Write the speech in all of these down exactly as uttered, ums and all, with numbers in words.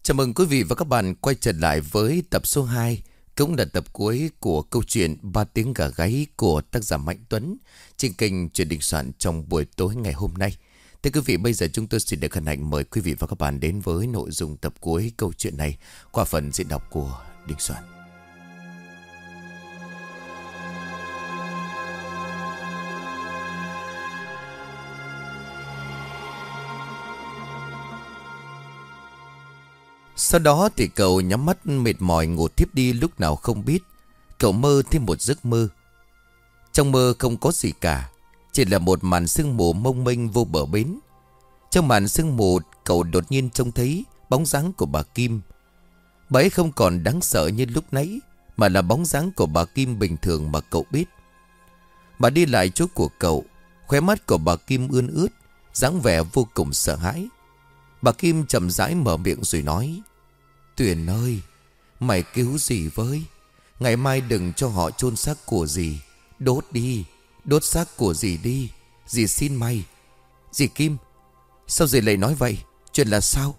Chào mừng quý vị và các bạn quay trở lại với tập số hai, cũng là tập cuối của câu chuyện Ba tiếng gà gáy của tác giả Mạnh Tuấn trên kênh Chuyện Đình Soạn trong buổi tối ngày hôm nay. Thưa quý vị, bây giờ chúng tôi xin được hân hạnh mời quý vị và các bạn đến với nội dung tập cuối câu chuyện này qua phần diễn đọc của Đình Soạn. Sau đó thì cậu nhắm mắt mệt mỏi ngủ thiếp đi lúc nào không biết. Cậu mơ thêm một giấc mơ. Trong mơ không có gì cả, chỉ là một màn sương mù mông mênh vô bờ bến. Trong màn sương mù, cậu đột nhiên trông thấy bóng dáng của bà Kim. Bà ấy không còn đáng sợ như lúc nãy, mà là bóng dáng của bà Kim bình thường mà cậu biết. Bà đi lại chỗ của cậu, khóe mắt của bà Kim ươn ướt, dáng vẻ vô cùng sợ hãi. Bà Kim chậm rãi mở miệng rồi nói: Tuyền ơi, mày cứu dì với. Ngày mai đừng cho họ chôn xác của dì. Đốt đi, đốt xác của dì đi. Dì xin mày. Dì Kim, sao dì lại nói vậy? Chuyện là sao?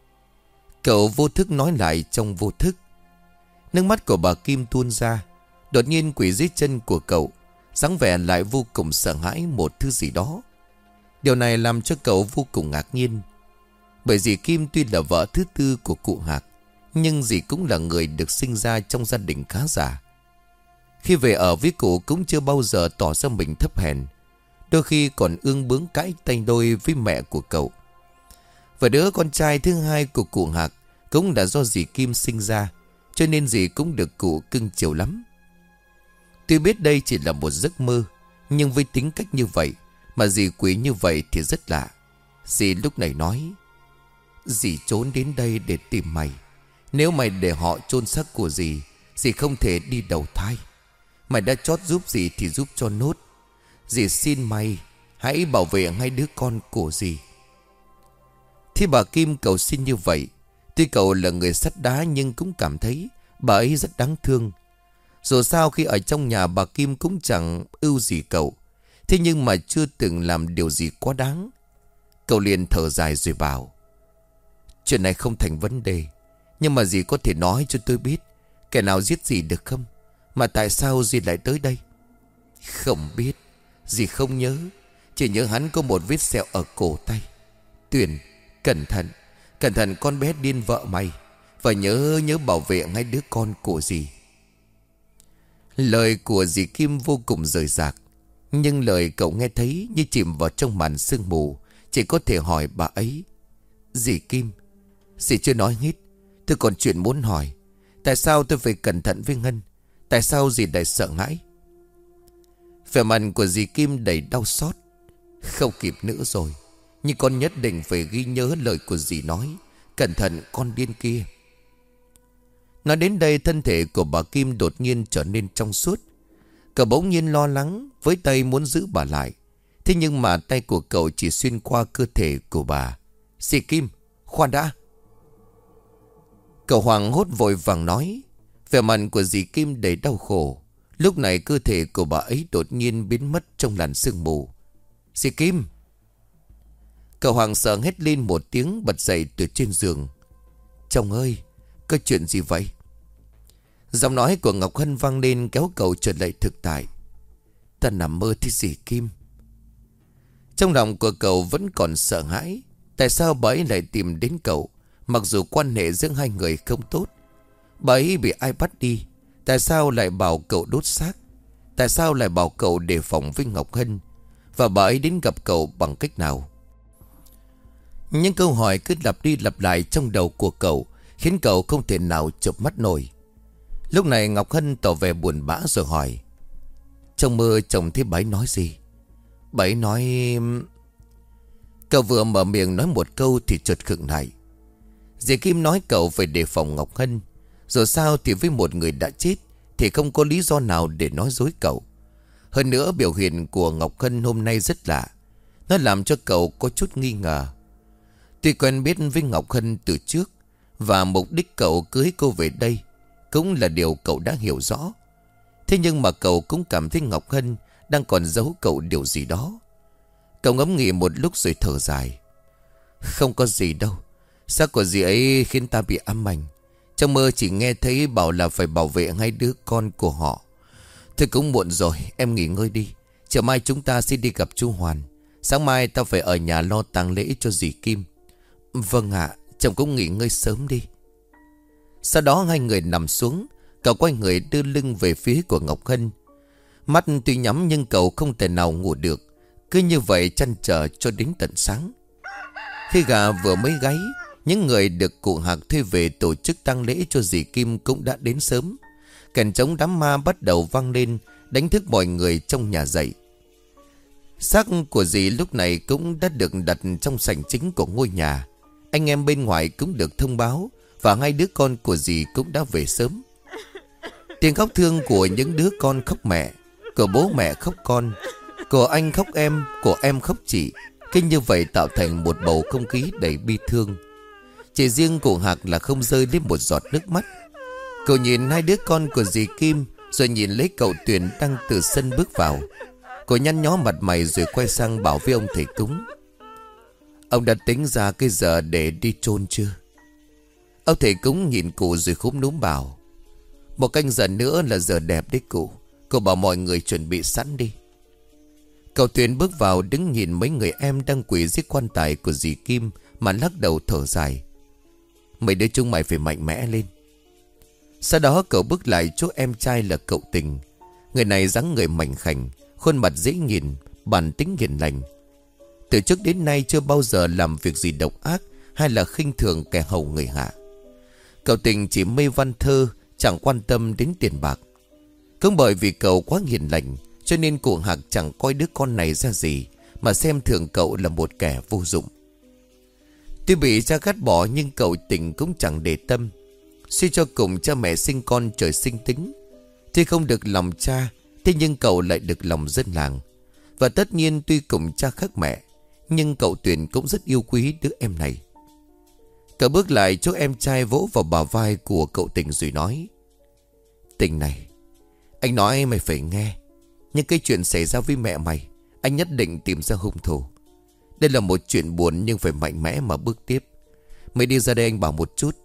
Cậu vô thức nói lại trong vô thức. Nước mắt của bà Kim tuôn ra. Đột nhiên quỳ dưới chân của cậu, dáng vẻ lại vô cùng sợ hãi một thứ gì đó. Điều này làm cho cậu vô cùng ngạc nhiên. Bởi dì Kim tuy là vợ thứ tư của cụ Hạc, nhưng dì cũng là người được sinh ra trong gia đình khá giả. Khi về ở với cụ cũng chưa bao giờ tỏ ra mình thấp hèn, đôi khi còn ương bướng cãi tay đôi với mẹ của cậu. Và đứa con trai thứ hai của cụ Hạc cũng là do dì Kim sinh ra, cho nên dì cũng được cụ cưng chiều lắm. Tuy biết đây chỉ là một giấc mơ, nhưng với tính cách như vậy mà dì quý như vậy thì rất lạ. Dì lúc này nói: Dì trốn đến đây để tìm mày. Nếu mày để họ chôn xác của dì, dì không thể đi đầu thai. Mày đã chót giúp dì thì giúp cho nốt. Dì xin mày hãy bảo vệ hai đứa con của dì. Thì bà Kim cầu xin như vậy. Tuy cậu là người sắt đá nhưng cũng cảm thấy bà ấy rất đáng thương. Dù sao khi ở trong nhà bà Kim cũng chẳng ưu gì cậu, thế nhưng mà chưa từng làm điều gì quá đáng. Cậu liền thở dài rồi bảo: Chuyện này không thành vấn đề, nhưng mà dì có thể nói cho tôi biết kẻ nào giết dì được không? Mà tại sao dì lại tới đây? Không biết, dì không nhớ. Chỉ nhớ hắn có một vết sẹo ở cổ tay. Tuyền, cẩn thận, cẩn thận con bé điên vợ mày. Và nhớ nhớ bảo vệ ngay đứa con của dì. Lời của dì Kim vô cùng rời rạc, nhưng lời cậu nghe thấy như chìm vào trong màn sương mù. Chỉ có thể hỏi bà ấy: Dì Kim, dì chưa nói hết. Tôi còn chuyện muốn hỏi. Tại sao tôi phải cẩn thận với Ngân? Tại sao dì lại sợ hãi? Vẻ mặt của dì Kim đầy đau xót. Không kịp nữa rồi, nhưng con nhất định phải ghi nhớ lời của dì nói. Cẩn thận con điên kia. Nói đến đây, thân thể của bà Kim đột nhiên trở nên trong suốt. Cậu bỗng nhiên lo lắng, với tay muốn giữ bà lại. Thế nhưng mà tay của cậu chỉ xuyên qua cơ thể của bà. Dì Kim, khoan đã. Cậu hoảng hốt vội vàng nói. Vẻ mặt của dì Kim đầy đau khổ. Lúc này cơ thể của bà ấy đột nhiên biến mất trong làn sương mù. Dì Kim. Cậu hoảng sợ hét lên một tiếng, bật dậy từ trên giường. Chồng ơi, có chuyện gì vậy? Giọng nói của Ngọc Hân vang lên kéo cậu trở lại thực tại. Ta nằm mơ thấy dì Kim. Trong lòng của cậu vẫn còn sợ hãi. Tại sao bà ấy lại tìm đến cậu, mặc dù quan hệ giữa hai người không tốt? Bà ấy bị ai bắt đi? Tại sao lại bảo cậu đốt xác? Tại sao lại bảo cậu đề phòng với Ngọc Hân? Và bà ấy đến gặp cậu bằng cách nào? Những câu hỏi cứ lặp đi lặp lại trong đầu của cậu, khiến cậu không thể nào chợp mắt nổi. Lúc này Ngọc Hân tỏ vẻ buồn bã rồi hỏi: Trong mơ chồng thấy bà ấy nói gì? Bà ấy nói... Cậu vừa mở miệng nói một câu thì chợt khựng lại. Dì Kim nói cậu phải đề phòng Ngọc Hân. Dù sao thì với một người đã chết thì không có lý do nào để nói dối cậu. Hơn nữa biểu hiện của Ngọc Hân hôm nay rất lạ. Nó làm cho cậu có chút nghi ngờ. Tuy quen biết với Ngọc Hân từ trước, và mục đích cậu cưới cô về đây cũng là điều cậu đã hiểu rõ. Thế nhưng mà cậu cũng cảm thấy Ngọc Hân đang còn giấu cậu điều gì đó. Cậu ngẫm nghĩ một lúc rồi thở dài. Không có gì đâu. Xác của dì ấy khiến ta bị ám ảnh. Trong mơ chỉ nghe thấy bảo là phải bảo vệ hai đứa con của họ. Thôi cũng muộn rồi, em nghỉ ngơi đi. Chiều mai chúng ta sẽ đi gặp chú Hoàn. Sáng mai ta phải ở nhà lo tang lễ cho dì Kim. Vâng ạ, chồng cũng nghỉ ngơi sớm đi. Sau đó hai người nằm xuống. Cậu quay người đưa lưng về phía của Ngọc Hân. Mắt tuy nhắm nhưng cậu không thể nào ngủ được. Cứ như vậy trăn trở cho đến tận sáng. Khi gà vừa mới gáy, những người được cụ Hạc thuê về tổ chức tang lễ cho dì Kim cũng đã đến sớm. Kèn trống đám ma bắt đầu vang lên, đánh thức mọi người trong nhà dậy. Xác của dì lúc này cũng đã được đặt trong sảnh chính của ngôi nhà. Anh em bên ngoài cũng được thông báo, và hai đứa con của dì cũng đã về sớm. Tiếng khóc thương của những đứa con khóc mẹ, của bố mẹ khóc con, của anh khóc em, của em khóc chị. Cứ như vậy tạo thành một bầu không khí đầy bi thương. Chỉ riêng cụ Hạc là không rơi lên một giọt nước mắt. Cậu nhìn hai đứa con của dì Kim, rồi nhìn lấy cậu Tuyền đang từ sân bước vào. Cậu nhăn nhó mặt mày rồi quay sang bảo với ông thầy cúng: Ông đã tính ra cái giờ để đi chôn chưa? Ông thầy cúng nhìn cụ rồi khúm núm bảo: Một canh giờ nữa là giờ đẹp đấy cụ. Cậu bảo mọi người chuẩn bị sẵn đi. Cậu Tuyền bước vào đứng nhìn mấy người em đang quỳ dưới quan tài của dì Kim mà lắc đầu thở dài: Mấy đứa chúng mày phải mạnh mẽ lên. Sau đó cậu bước lại chỗ em trai là cậu Tình. Người này dáng người mảnh khảnh, khuôn mặt dễ nhìn, bản tính hiền lành. Từ trước đến nay chưa bao giờ làm việc gì độc ác hay là khinh thường kẻ hầu người hạ. Cậu Tình chỉ mê văn thơ, chẳng quan tâm đến tiền bạc. Cũng bởi vì cậu quá hiền lành, cho nên cụ Hạc chẳng coi đứa con này ra gì, mà xem thường cậu là một kẻ vô dụng. Tuy bị cha gắt bỏ nhưng cậu Tình cũng chẳng để tâm. Suy cho cùng cha mẹ sinh con trời sinh tính. Tuy không được lòng cha, thế nhưng cậu lại được lòng dân làng. Và tất nhiên tuy cùng cha khác mẹ, nhưng cậu Tuyền cũng rất yêu quý đứa em này. Cậu bước lại chỗ em trai vỗ vào bả vai của cậu Tình rồi nói: Tình này, anh nói mày phải nghe. Nhưng cái chuyện xảy ra với mẹ mày, anh nhất định tìm ra hung thủ. Đây là một chuyện buồn nhưng phải mạnh mẽ mà bước tiếp. Mày đi ra đây anh bảo một chút.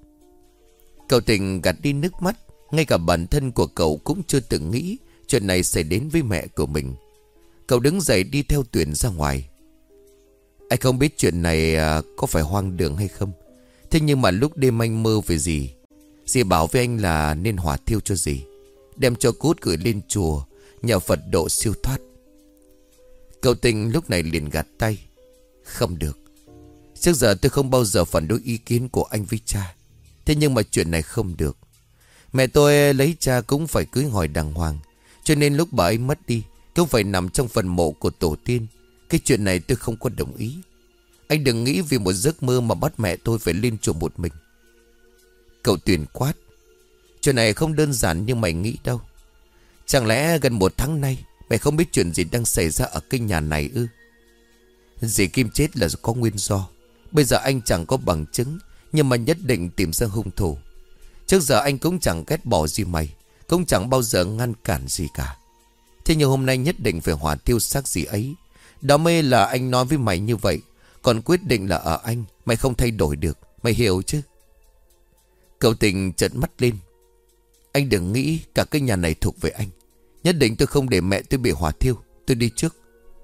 Cậu Tình gạt đi nước mắt. Ngay cả bản thân của cậu cũng chưa từng nghĩ chuyện này xảy đến với mẹ của mình. Cậu đứng dậy đi theo Tuyền ra ngoài. Anh không biết chuyện này có phải hoang đường hay không, thế nhưng mà lúc đêm anh mơ về dì, dì bảo với anh là nên hỏa thiêu cho dì, đem cho cốt gửi lên chùa, nhờ Phật độ siêu thoát. Cậu Tình lúc này liền gạt tay: Không được. Trước giờ tôi không bao giờ phản đối ý kiến của anh với cha. Thế nhưng mà chuyện này không được. Mẹ tôi lấy cha cũng phải cưới hỏi đàng hoàng, cho nên lúc bà ấy mất đi cũng phải nằm trong phần mộ của tổ tiên. Cái chuyện này tôi không có đồng ý. Anh đừng nghĩ vì một giấc mơ mà bắt mẹ tôi phải lên chùa một mình. Cậu Tuyền quát: Chuyện này không đơn giản như mày nghĩ đâu. Chẳng lẽ gần một tháng nay mày không biết chuyện gì đang xảy ra ở cái nhà này ư? Dì Kim chết là có nguyên do. Bây giờ anh chẳng có bằng chứng, nhưng mà nhất định tìm ra hung thủ. Trước giờ anh cũng chẳng ghét bỏ gì mày, cũng chẳng bao giờ ngăn cản gì cả. Thế nhưng hôm nay nhất định phải hỏa thiêu xác dì ấy. Đó mới là anh nói với mày như vậy. Còn quyết định là ở anh, mày không thay đổi được. Mày hiểu chứ? Cậu Tình trợn mắt lên: Anh đừng nghĩ cả cái nhà này thuộc về anh. Nhất định tôi không để mẹ tôi bị hỏa thiêu. Tôi đi trước.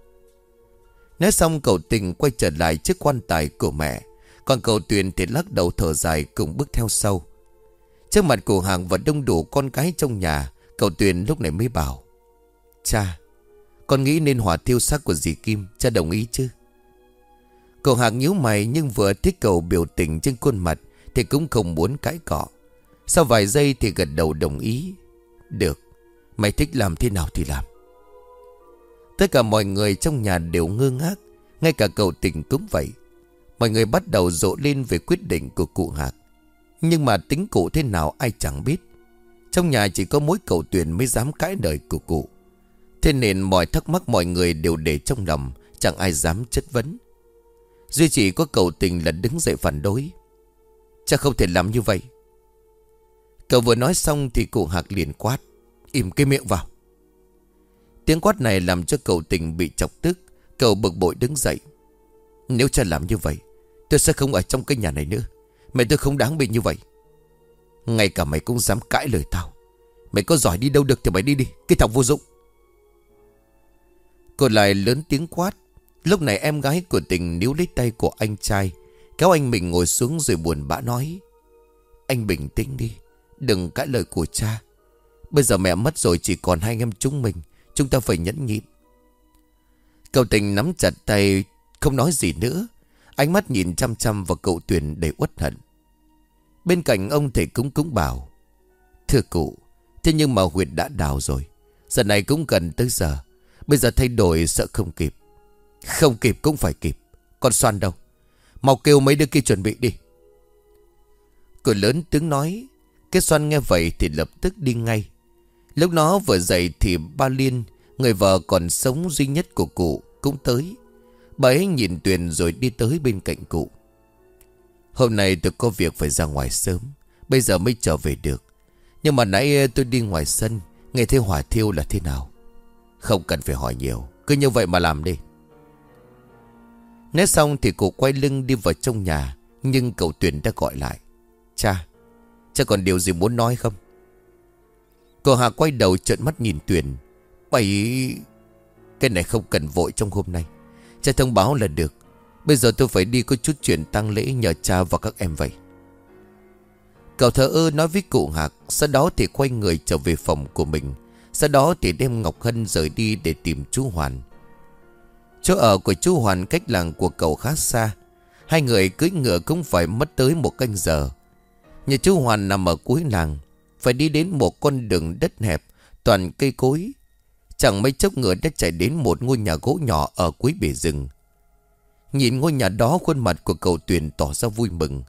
Nói xong cậu Tình quay trở lại trước quan tài của mẹ. Còn cậu Tuyền thì lắc đầu thở dài cùng bước theo sau. Trước mặt của Hàng và đông đủ con cái trong nhà, cậu Tuyền lúc này mới bảo: Cha, con nghĩ nên hỏa thiêu xác của dì Kim. Cha đồng ý chứ? Cậu Hàng nhíu mày, nhưng vừa thích cậu biểu tình trên khuôn mặt thì cũng không muốn cãi cọ. Sau vài giây thì gật đầu đồng ý: Được, mày thích làm thế nào thì làm. Tất cả mọi người trong nhà đều ngơ ngác, ngay cả cậu Tình cũng vậy. Mọi người bắt đầu rộ lên về quyết định của cụ Hạc. Nhưng mà tính cụ thế nào ai chẳng biết. Trong nhà chỉ có mỗi cậu Tuyền mới dám cãi lời của cụ. Thế nên mọi thắc mắc mọi người đều để trong lòng, chẳng ai dám chất vấn. Duy chỉ có cậu Tình là đứng dậy phản đối: Cha không thể làm như vậy. Cậu vừa nói xong thì cụ Hạc liền quát: Im cái miệng vào. Tiếng quát này làm cho cậu Tình bị chọc tức. Cậu bực bội đứng dậy: Nếu cha làm như vậy Tôi sẽ không ở trong cái nhà này nữa. Mẹ tôi không đáng bị như vậy. Ngay cả mày cũng dám cãi lời tao. Mày có giỏi đi đâu được thì mày đi đi, cái thằng vô dụng. Cô lại lớn tiếng quát. Lúc này em gái của Tình níu lấy tay của anh trai, kéo anh mình ngồi xuống rồi buồn bã nói: Anh bình tĩnh đi, đừng cãi lời của cha. Bây giờ mẹ mất rồi, chỉ còn hai anh em chúng mình. Chúng ta phải nhẫn nhịn. Cậu Tình nắm chặt tay, không nói gì nữa. Ánh mắt nhìn chăm chăm vào cậu Tuyền đầy uất hận. Bên cạnh ông thầy cúng cúng bảo: Thưa cụ, thế nhưng mà huyệt đã đào rồi. Giờ này cũng gần tới giờ. Bây giờ thay đổi sợ không kịp. Không kịp cũng phải kịp. Con Xoan đâu? Mau kêu mấy đứa kia chuẩn bị đi. Cô lớn tiếng nói. Cái Xoan nghe vậy thì lập tức đi ngay. Lúc nó vừa dậy thì ba Liên, người vợ còn sống duy nhất của cụ, cũng tới. Bà ấy nhìn Tuyền rồi đi tới bên cạnh cụ. Hôm nay tôi có việc phải ra ngoài sớm, bây giờ mới trở về được. Nhưng mà nãy tôi đi ngoài sân, nghe thấy hỏa thiêu là thế nào. Không cần phải hỏi nhiều, cứ như vậy mà làm đi. Nói xong thì cụ quay lưng đi vào trong nhà. Nhưng cậu Tuyền đã gọi lại: Cha, cha còn điều gì muốn nói không? Cô Hà quay đầu trợn mắt nhìn Tuyền. Bậy, cái này không cần vội trong hôm nay. Cha thông báo là được. Bây giờ tôi phải đi có chút chuyện tang lễ nhờ cha và các em vậy. Cậu thờ ơ nói với cụ Hạc. Sau đó thì quay người trở về phòng của mình. Sau đó thì đem Ngọc Hân rời đi để tìm chú Hoàn. Chỗ ở của chú Hoàn cách làng của cậu khá xa. Hai người cưỡi ngựa cũng phải mất tới một canh giờ. Nhà chú Hoàn nằm ở cuối làng, phải đi đến một con đường đất hẹp, toàn cây cối. Chẳng mấy chốc ngựa đã chạy đến một ngôi nhà gỗ nhỏ ở cuối bể rừng. Nhìn ngôi nhà đó, khuôn mặt của cậu Tuyền tỏ ra vui mừng.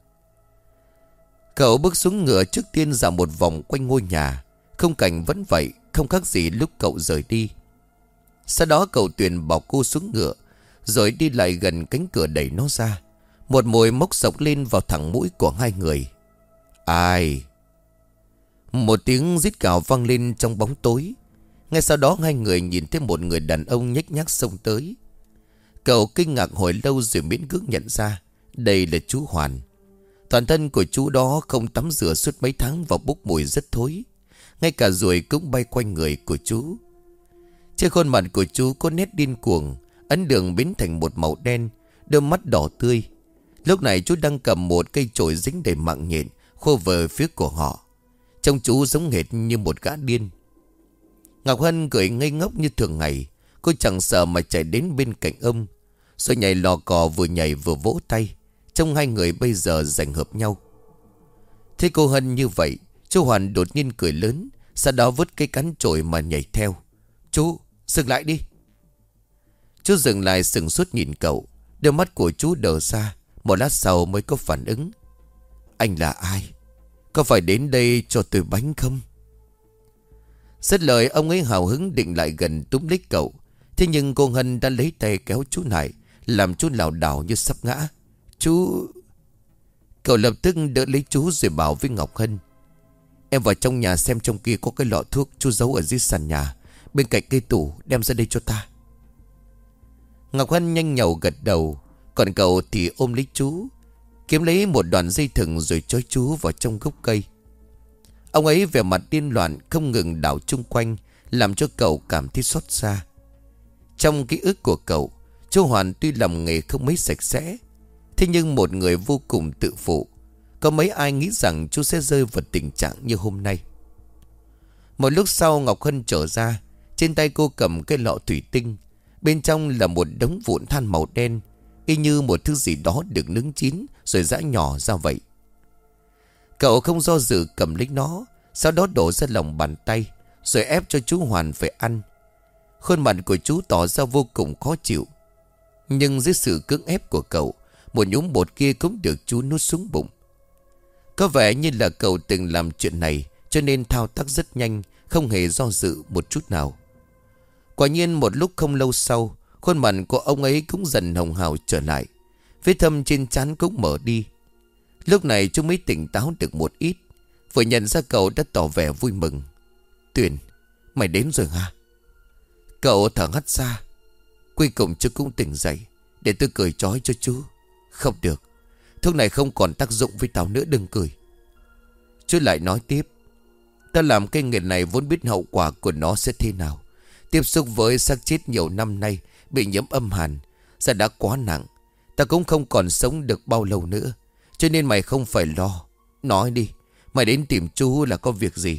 Cậu bước xuống ngựa, trước tiên dạo một vòng quanh ngôi nhà. Khung cảnh vẫn vậy, không khác gì lúc cậu rời đi. Sau đó cậu Tuyền bảo cô xuống ngựa, rồi đi lại gần cánh cửa đẩy nó ra. Một mùi mốc sộc lên vào thẳng mũi của hai người. Ai? Một tiếng rít gào vang lên trong bóng tối. Ngay sau đó hai người nhìn thấy một người đàn ông nhếch nhác xông tới. Cậu kinh ngạc hồi lâu rồi miễn cưỡng nhận ra đây là chú Hoàn. Toàn thân của chú đó không tắm rửa suốt mấy tháng và bốc mùi rất thối. Ngay cả ruồi cũng bay quanh người của chú. Trên khuôn mặt của chú có nét điên cuồng, ấn đường biến thành một màu đen, đôi mắt đỏ tươi. Lúc này chú đang cầm một cây chổi dính đầy mạng nhện khô về phía của họ. Trông chú giống hệt như một gã điên. Ngọc Hân cười ngây ngốc như thường ngày. Cô chẳng sợ mà chạy đến bên cạnh ông, rồi nhảy lò cò, vừa nhảy vừa vỗ tay. Trông hai người bây giờ giành hợp nhau. Thế cô Hân như vậy, chú Hoàn đột nhiên cười lớn, sau đó vứt cây cán chổi mà nhảy theo. Chú, dừng lại đi. Chú dừng lại sừng sốt nhìn cậu. Đôi mắt của chú đờ ra. Một lát sau mới có phản ứng. Anh là ai? Có phải đến đây cho tôi bánh không? Dứt lời, ông ấy hào hứng định lại gần túm lấy cậu. Thế nhưng cô Hân đã lấy tay kéo chú lại, làm chú lảo đảo như sắp ngã. Chú... Cậu lập tức đỡ lấy chú rồi bảo với Ngọc Hân: Em vào trong nhà xem trong kia có cái lọ thuốc chú giấu ở dưới sàn nhà, bên cạnh cây tủ, đem ra đây cho ta. Ngọc Hân nhanh nhảu gật đầu. Còn cậu thì ôm lấy chú, kiếm lấy một đoạn dây thừng rồi trói chú vào trong gốc cây. Ông ấy vẻ mặt điên loạn, không ngừng đảo chung quanh, làm cho cậu cảm thấy xót xa. Trong ký ức của cậu, chú Hoàn tuy làm nghề không mấy sạch sẽ, thế nhưng một người vô cùng tự phụ. Có mấy ai nghĩ rằng chú sẽ rơi vào tình trạng như hôm nay. Một lúc sau, Ngọc Hân trở ra. Trên tay cô cầm cái lọ thủy tinh. Bên trong là một đống vụn than màu đen, y như một thứ gì đó được nướng chín rồi giã nhỏ ra vậy. Cậu không do dự cầm lấy nó, sau đó đổ ra lòng bàn tay, rồi ép cho chú Hoàn phải ăn. Khuôn mặt của chú tỏ ra vô cùng khó chịu. Nhưng dưới sự cưỡng ép của cậu, một nhúm bột kia cũng được chú nuốt xuống bụng. Có vẻ như là cậu từng làm chuyện này, cho nên thao tác rất nhanh, không hề do dự một chút nào. Quả nhiên một lúc không lâu sau, khuôn mặt của ông ấy cũng dần hồng hào trở lại. Vết thâm trên trán cũng mở đi. Lúc này chú mới tỉnh táo được một ít. Vừa nhận ra cậu đã tỏ vẻ vui mừng. Tuyền, mày đến rồi hả? Cậu thở hắt ra. Cuối cùng chú cũng tỉnh dậy. Để tôi cười trói cho chú. Không được, Thuốc này không còn tác dụng với tao nữa, đừng cười. Chú lại nói tiếp. Ta làm cái nghề này vốn biết hậu quả của nó sẽ thế nào. Tiếp xúc với xác chết nhiều năm nay, bị nhiễm âm hàn, sẽ đã quá nặng. Ta cũng không còn sống được bao lâu nữa. Cho nên mày không phải lo. Nói đi, mày đến tìm chú là có việc gì?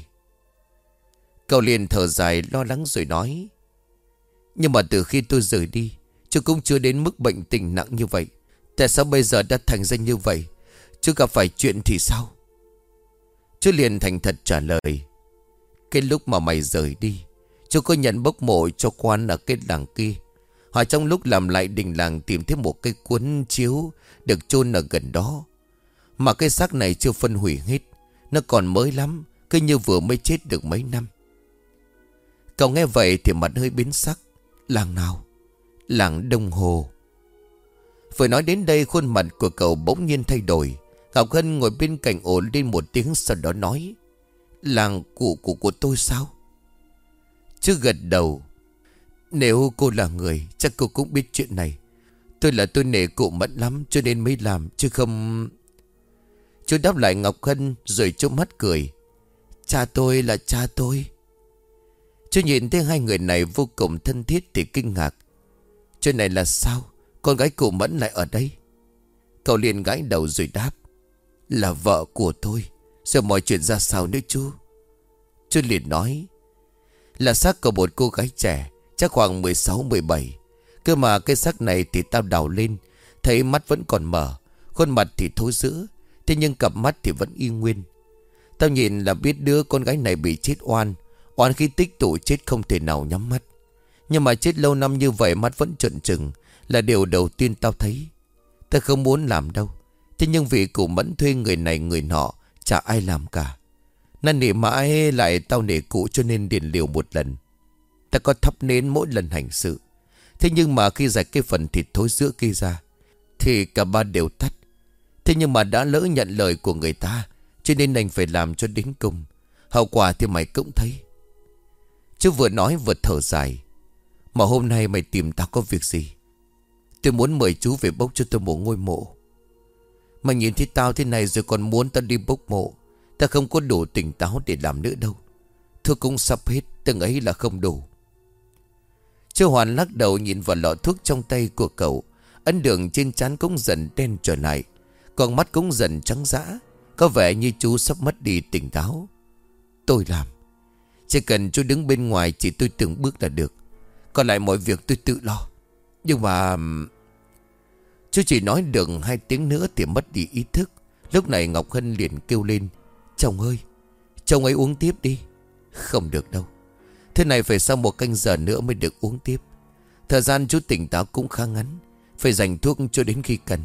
Cậu liền thở dài lo lắng rồi nói. Nhưng mà từ khi tôi rời đi, chú cũng chưa đến mức bệnh tình nặng như vậy. Tại sao bây giờ đã thành ra như vậy? Chú gặp phải chuyện thì sao? Chú liền thành thật trả lời. Cái lúc mà mày rời đi, chú có nhận bốc mộ cho quan ở cái làng kia. Họ trong lúc làm lại đình làng tìm thấy một cái cuốn chiếu được chôn ở gần đó. Mà cái xác này chưa phân hủy hết, nó còn mới lắm, cứ như vừa mới chết được mấy năm. Cậu nghe vậy thì mặt hơi biến sắc. Làng nào? Làng Đông Hồ. Vừa nói đến đây khuôn mặt của cậu bỗng nhiên thay đổi. Ngọc Hân ngồi bên cạnh ổn lên một tiếng, sau đó nói. Làng cụ của của tôi sao? Chứ gật đầu. Nếu cô là người, chắc cô cũng biết chuyện này. Tôi là tôi nể cụ Mẫn lắm cho nên mới làm, chứ không... Chú đáp lại Ngọc Hân rồi chú mắt cười. Cha tôi là cha tôi. Chú nhìn thấy hai người này vô cùng thân thiết thì kinh ngạc. Chuyện này là sao? Con gái cụ Mẫn lại ở đây? Cậu liền gãi đầu rồi đáp. Là vợ của tôi. Giờ mọi chuyện ra sao nữa chú? Chú liền nói. Là xác của một cô gái trẻ, chắc khoảng mười sáu mười bảy. Cơ mà cái xác này thì tao đào lên, thấy mắt vẫn còn mở, khuôn mặt thì thối rữa, thế nhưng cặp mắt thì vẫn y nguyên. Tao nhìn là biết đứa con gái này bị chết oan. Oan khi tích tụ chết không thể nào nhắm mắt. Nhưng mà chết lâu năm như vậy mắt vẫn trợn trừng là điều đầu tiên tao thấy. Tao không muốn làm đâu. Thế nhưng vì cụ Mẫn thuê người này người nọ, chả ai làm cả. Năn nỉ mãi lại tao nể cụ cho nên điền liều một lần. Ta có thắp nến mỗi lần hành sự. Thế nhưng mà khi rạch cái phần thịt thối giữa kia ra thì cả ba đều tắt. Thế nhưng mà đã lỡ nhận lời của người ta, cho nên đành phải làm cho đến cùng. Hậu quả thì mày cũng thấy. Chú vừa nói vừa thở dài. Mà hôm nay mày tìm tao có việc gì? Tôi muốn mời chú về bốc cho tôi một ngôi mộ. Mày nhìn thấy tao thế này rồi còn muốn tao đi bốc mộ. Ta không có đủ tỉnh táo để làm nữa đâu. Thuốc cũng sắp hết, từng ấy là không đủ. Chú Hoàn lắc đầu nhìn vào lọ thuốc trong tay của cậu. Ấn đường trên trán cũng dần đen trở lại, còn mắt cũng dần trắng dã. Có vẻ như chú sắp mất đi tỉnh táo. Tôi làm. Chỉ cần chú đứng bên ngoài chỉ tôi từng bước là được. Còn lại mọi việc tôi tự lo. Nhưng mà... Chú chỉ nói được hai tiếng nữa thì mất đi ý thức. Lúc này Ngọc Hân liền kêu lên. Chồng ơi, chồng ấy uống tiếp đi. Không được đâu. Thế này phải sau một canh giờ nữa mới được uống tiếp. Thời gian chú tỉnh táo cũng khá ngắn. Phải dành thuốc cho đến khi cần.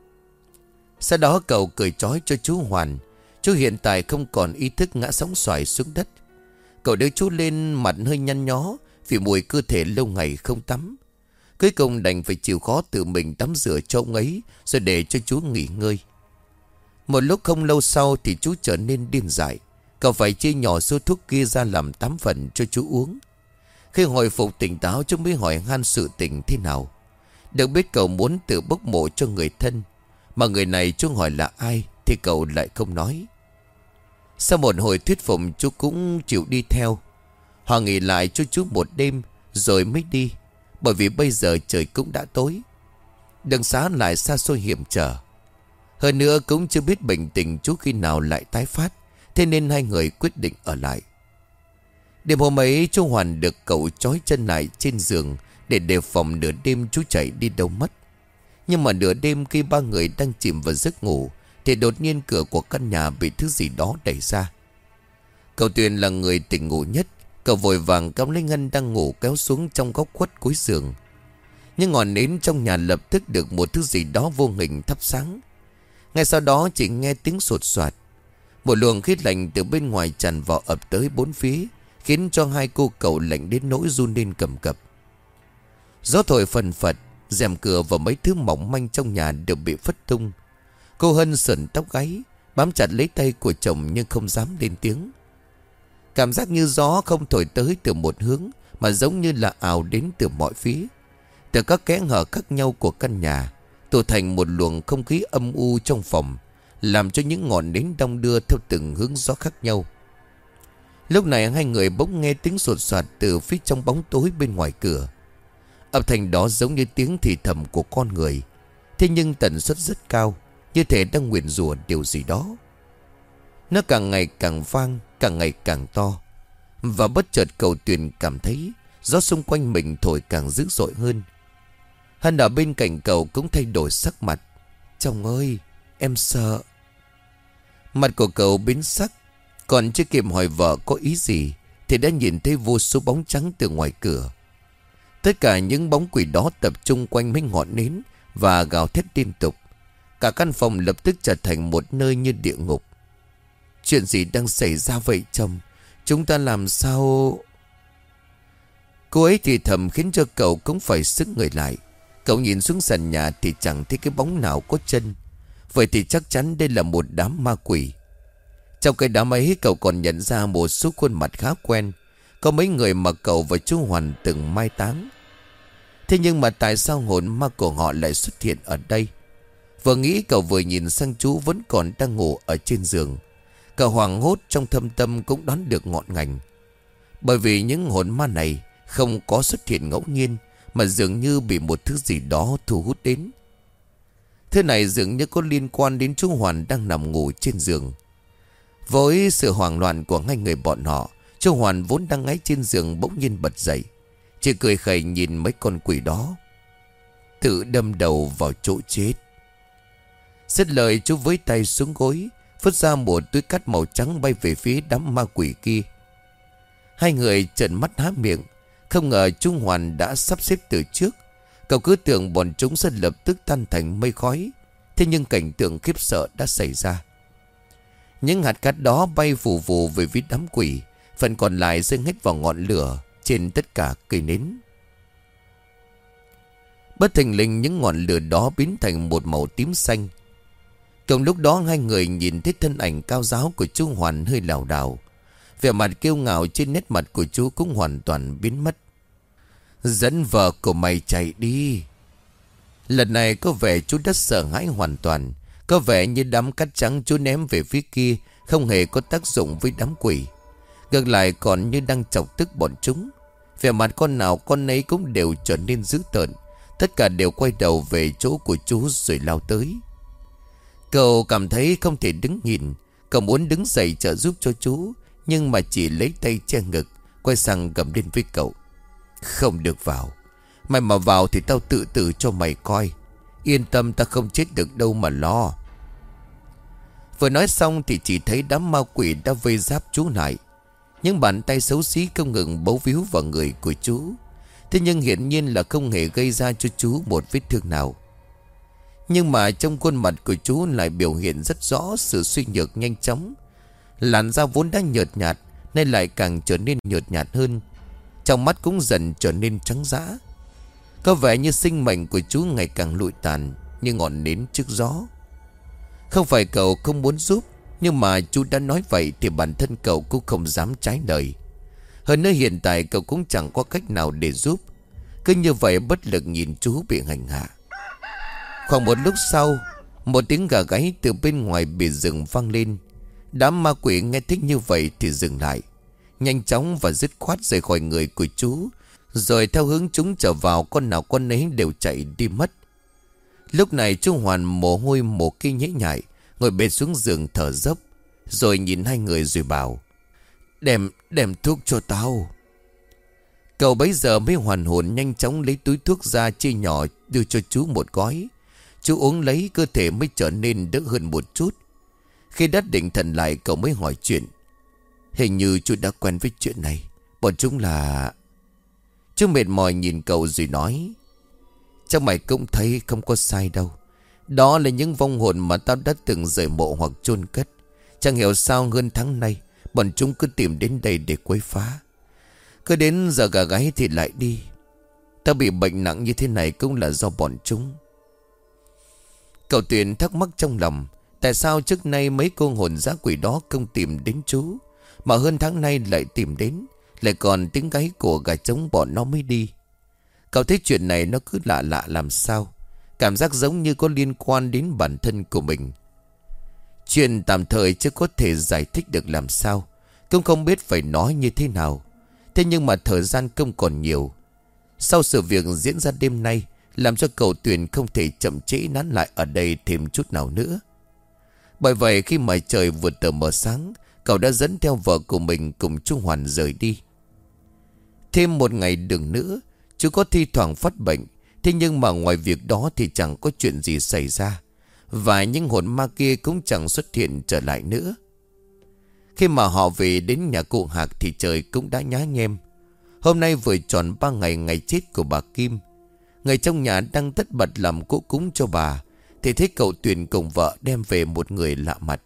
Sau đó cậu cười trói cho chú Hoàn. Chú hiện tại không còn ý thức, ngã sóng xoài xuống đất. Cậu đưa chú lên, mặt hơi nhăn nhó vì mùi cơ thể lâu ngày không tắm. Cuối cùng đành phải chịu khó tự mình tắm rửa cho ông ấy, rồi để cho chú nghỉ ngơi. Một lúc không lâu sau thì chú trở nên điên dại. Cậu phải chia nhỏ số thuốc kia ra làm tám phần cho chú uống. Khi hồi phục tỉnh táo, chú mới hỏi han sự tình thế nào. Được biết cậu muốn tự bốc mộ cho người thân. Mà người này chú hỏi là ai thì cậu lại không nói. Sau một hồi thuyết phục, chú cũng chịu đi theo. Họ nghỉ lại cho chú một đêm rồi mới đi, bởi vì bây giờ trời cũng đã tối. Đường xá lại xa xôi hiểm trở. Hơn nữa cũng chưa biết bệnh tình chú khi nào lại tái phát. Thế nên hai người quyết định ở lại. Đêm hôm ấy chú Hoàn được cậu trói chân lại trên giường để đề phòng nửa đêm chú chạy đi đâu mất. Nhưng mà nửa đêm khi ba người đang chìm vào giấc ngủ thì đột nhiên cửa của căn nhà bị thứ gì đó đẩy ra. Cậu Tuyền là người tỉnh ngủ nhất. Cậu vội vàng cắm lấy Ngân đang ngủ kéo xuống trong góc khuất cuối giường. Nhưng ngọn nến trong nhà lập tức được một thứ gì đó vô hình thắp sáng. Ngay sau đó chỉ nghe tiếng sột soạt. Một luồng khí lạnh từ bên ngoài tràn vào ập tới bốn phía, khiến cho hai cô cậu lạnh đến nỗi run lên cầm cập. Gió thổi phần phật, rèm cửa và mấy thứ mỏng manh trong nhà đều bị phất tung. Cô Hân sườn tóc gáy, bám chặt lấy tay của chồng nhưng không dám lên tiếng. Cảm giác như gió không thổi tới từ một hướng, mà giống như là ào đến từ mọi phía. Từ các kẽ hở khác nhau của căn nhà, tụ thành một luồng không khí âm u trong phòng, làm cho những ngọn nến đong đưa theo từng hướng gió khác nhau. Lúc này hai người bỗng nghe tiếng sột soạt từ phía trong bóng tối bên ngoài cửa. Âm thanh đó giống như tiếng thì thầm của con người, thế nhưng tần suất rất cao, như thể đang nguyền rủa điều gì đó. Nó càng ngày càng vang, càng ngày càng to. Và bất chợt cậu Tuyền cảm thấy gió xung quanh mình thổi càng dữ dội hơn. Hân ở bên cạnh cậu cũng thay đổi sắc mặt. Chồng ơi, em sợ. Mặt của cậu biến sắc, còn chưa kịp hỏi vợ có ý gì thì đã nhìn thấy vô số bóng trắng từ ngoài cửa. Tất cả những bóng quỷ đó tập trung quanh mấy ngọn nến và gào thét liên tục. Cả căn phòng lập tức trở thành một nơi như địa ngục. Chuyện gì đang xảy ra vậy chồng? Chúng ta làm sao? Cô ấy thì thầm khiến cho cậu cũng phải sững người lại. Cậu nhìn xuống sàn nhà thì chẳng thấy cái bóng nào có chân. Vậy thì chắc chắn đây là một đám ma quỷ. Trong cái đám ấy cậu còn nhận ra một số khuôn mặt khá quen. Có mấy người mà cậu và chú Hoàn từng mai táng. Thế nhưng mà tại sao hồn ma của họ lại xuất hiện ở đây? Vừa nghĩ cậu vừa nhìn sang chú vẫn còn đang ngủ ở trên giường. Cậu hoảng hốt trong thâm tâm cũng đoán được ngọn ngành. Bởi vì những hồn ma này không có xuất hiện ngẫu nhiên, mà dường như bị một thứ gì đó thu hút đến. Thứ này dường như có liên quan đến chú Hoàn đang nằm ngủ trên giường. Với sự hoảng loạn của hai người bọn họ, chú Hoàn vốn đang ngáy trên giường bỗng nhiên bật dậy, chỉ cười khẩy nhìn mấy con quỷ đó. Tự đâm đầu vào chỗ chết. Dứt lời chú với tay xuống gối, phất ra một túi cát màu trắng bay về phía đám ma quỷ kia. Hai người trợn mắt há miệng. Không ngờ chú Hoàn đã sắp xếp từ trước. Cậu cứ tưởng bọn chúng sẽ lập tức tan thành mây khói. Thế nhưng cảnh tượng khiếp sợ đã xảy ra. Những hạt cát đó bay phù phù về phía đám quỷ, phần còn lại rơi hết vào ngọn lửa trên tất cả cây nến. Bất thình lình những ngọn lửa đó biến thành một màu tím xanh. Cùng lúc đó hai người nhìn thấy thân ảnh cao ráo của chú Hoàn hơi lảo đảo. Vẻ mặt kiêu ngạo trên nét mặt của chú cũng hoàn toàn biến mất. Dẫn vợ của mày chạy đi. Lần này có vẻ chú đã sợ hãi hoàn toàn. Có vẻ như đám cát trắng chú ném về phía kia không hề có tác dụng với đám quỷ. Ngược lại còn như đang chọc tức bọn chúng. Vẻ mặt con nào con nấy cũng đều trở nên dữ tợn. Tất cả đều quay đầu về chỗ của chú rồi lao tới. Cậu cảm thấy không thể đứng nhìn. Cậu muốn đứng dậy trợ giúp cho chú, nhưng mà chỉ lấy tay che ngực, quay sang gầm lên với cậu. Không được vào. Mày mà vào thì tao tự tử cho mày coi. Yên tâm, ta không chết được đâu mà lo. Vừa nói xong thì chỉ thấy đám ma quỷ đã vây giáp chú lại. Những bàn tay xấu xí không ngừng bấu víu vào người của chú. Thế nhưng hiển nhiên là không hề gây ra cho chú một vết thương nào. Nhưng mà trong khuôn mặt của chú lại biểu hiện rất rõ sự suy nhược nhanh chóng. Làn da vốn đã nhợt nhạt nay lại càng trở nên nhợt nhạt hơn. Trong mắt cũng dần trở nên trắng dã. Có vẻ như sinh mệnh của chú ngày càng lụi tàn như ngọn nến trước gió. Không phải cậu không muốn giúp, nhưng mà chú đã nói vậy thì bản thân cậu cũng không dám trái lời. Hơn nữa hiện tại cậu cũng chẳng có cách nào để giúp. Cứ như vậy bất lực nhìn chú bị hành hạ. Khoảng một lúc sau, một tiếng gà gáy từ bên ngoài bìa rừng vang lên. Đám ma quỷ nghe thích như vậy thì dừng lại, nhanh chóng và dứt khoát rời khỏi người của chú, rồi theo hướng chúng trở vào, con nào con ấy đều chạy đi mất. Lúc này chú Hoàn mồ hôi mồ kê nhễ nhại, ngồi bệt xuống giường thở dốc, rồi nhìn hai người rồi bảo: Đem, đem thuốc cho tao. Cậu bấy giờ mới hoàn hồn, nhanh chóng lấy túi thuốc ra chia nhỏ đưa cho chú một gói. Chú uống lấy, cơ thể mới trở nên đỡ hơn một chút. Khi đã định thần lại, cậu mới hỏi chuyện. Hình như chú đã quen với chuyện này. Bọn chúng là... Chú mệt mỏi nhìn cậu rồi nói: Chắc mày cũng thấy không có sai đâu. Đó là những vong hồn mà tao đã từng rời mộ hoặc chôn cất. Chẳng hiểu sao hơn tháng nay bọn chúng cứ tìm đến đây để quấy phá. Cứ đến giờ gà gáy thì lại đi. Tao bị bệnh nặng như thế này cũng là do bọn chúng. Cậu Tuyền thắc mắc trong lòng, tại sao trước nay mấy cô hồn dã quỷ đó không tìm đến chú, mà hơn tháng nay lại tìm đến, lại còn tiếng gáy của gà trống bọn nó mới đi. Cậu thấy chuyện này nó cứ lạ lạ làm sao. Cảm giác giống như có liên quan đến bản thân của mình. Chuyện tạm thời chưa có thể giải thích được làm sao, cũng không biết phải nói như thế nào. Thế nhưng mà thời gian không còn nhiều. Sau sự việc diễn ra đêm nay làm cho cậu Tuyền không thể chậm trễ nán lại ở đây thêm chút nào nữa. Bởi vậy khi mà trời vừa tờ mờ sáng, cậu đã dẫn theo vợ của mình cùng Trung Hoàn rời đi. Thêm một ngày đường nữa, chú có thi thoảng phát bệnh. Thế nhưng mà ngoài việc đó thì chẳng có chuyện gì xảy ra. Và những hồn ma kia cũng chẳng xuất hiện trở lại nữa. Khi mà họ về đến nhà cụ Hạc thì trời cũng đã nhá nhem. Hôm nay vừa tròn ba ngày ngày chết của bà Kim. Người trong nhà đang tất bật làm cỗ cúng cho bà, thì thấy cậu Tuyền cùng vợ đem về một người lạ mặt.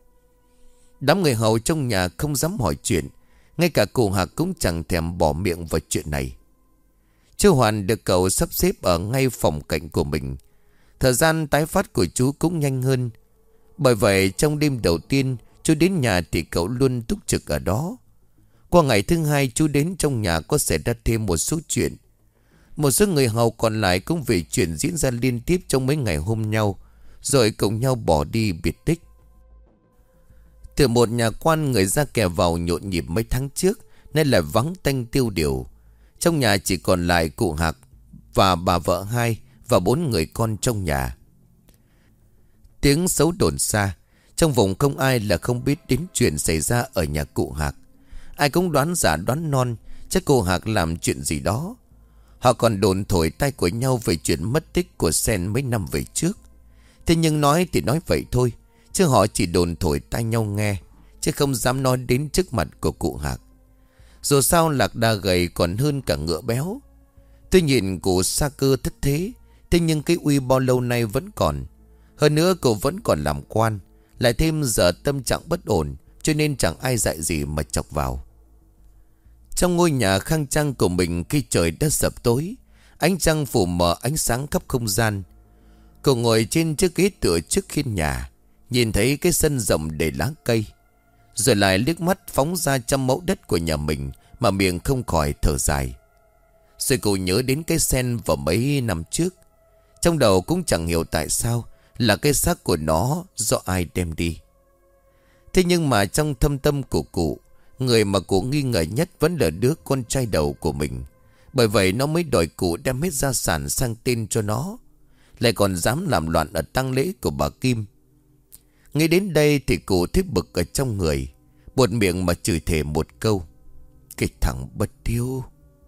Đám người hầu trong nhà không dám hỏi chuyện. Ngay cả cụ Hạc cũng chẳng thèm bỏ miệng vào chuyện này. Chú Hoàn được cậu sắp xếp ở ngay phòng cạnh của mình. Thời gian tái phát của chú cũng nhanh hơn. Bởi vậy trong đêm đầu tiên chú đến nhà thì cậu luôn túc trực ở đó. Qua ngày thứ hai chú đến trong nhà có xảy ra thêm một số chuyện. Một số người hầu còn lại cũng về chuyện diễn ra liên tiếp trong mấy ngày hôm nhau, rồi cùng nhau bỏ đi biệt tích. Từ một nhà quan người ra kẻ vào nhộn nhịp mấy tháng trước, nên là vắng tanh tiêu điều. Trong nhà chỉ còn lại cụ Hạc và bà vợ hai và bốn người con trong nhà. Tiếng xấu đồn xa, trong vùng không ai là không biết đến chuyện xảy ra ở nhà cụ Hạc. Ai cũng đoán giả đoán non, chắc cụ Hạc làm chuyện gì đó. Họ còn đồn thổi tai của nhau về chuyện mất tích của Sen mấy năm về trước. Thế nhưng nói thì nói vậy thôi, chứ họ chỉ đồn thổi tai nhau nghe, chứ không dám nói đến trước mặt của cụ Hạc. Dù sao lạc đà gầy còn hơn cả ngựa béo. Tuy nhìn cụ xa cơ thất thế, thế nhưng cái uy bao lâu nay vẫn còn. Hơn nữa cụ vẫn còn làm quan, lại thêm giờ tâm trạng bất ổn, cho nên chẳng ai dạy gì mà chọc vào. Trong ngôi nhà khang trang của mình, khi trời đã sập tối, ánh trăng phủ mờ ánh sáng khắp không gian. Cậu ngồi trên chiếc ghế tựa trước hiên nhà, nhìn thấy cái sân rộng đầy lá cây, rồi lại liếc mắt phóng ra trăm mẫu đất của nhà mình mà miệng không khỏi thở dài. Rồi cậu nhớ đến cái sen vào mấy năm trước. Trong đầu cũng chẳng hiểu tại sao là cái xác của nó do ai đem đi. Thế nhưng mà trong thâm tâm của cụ, người mà cụ nghi ngờ nhất vẫn là đứa con trai đầu của mình. Bởi vậy nó mới đòi cụ đem hết gia sản sang tên cho nó, lại còn dám làm loạn ở tang lễ của bà Kim. Nghĩ đến đây thì cụ thấy bực ở trong người, buột miệng mà chửi thề một câu: cái thằng bất hiếu.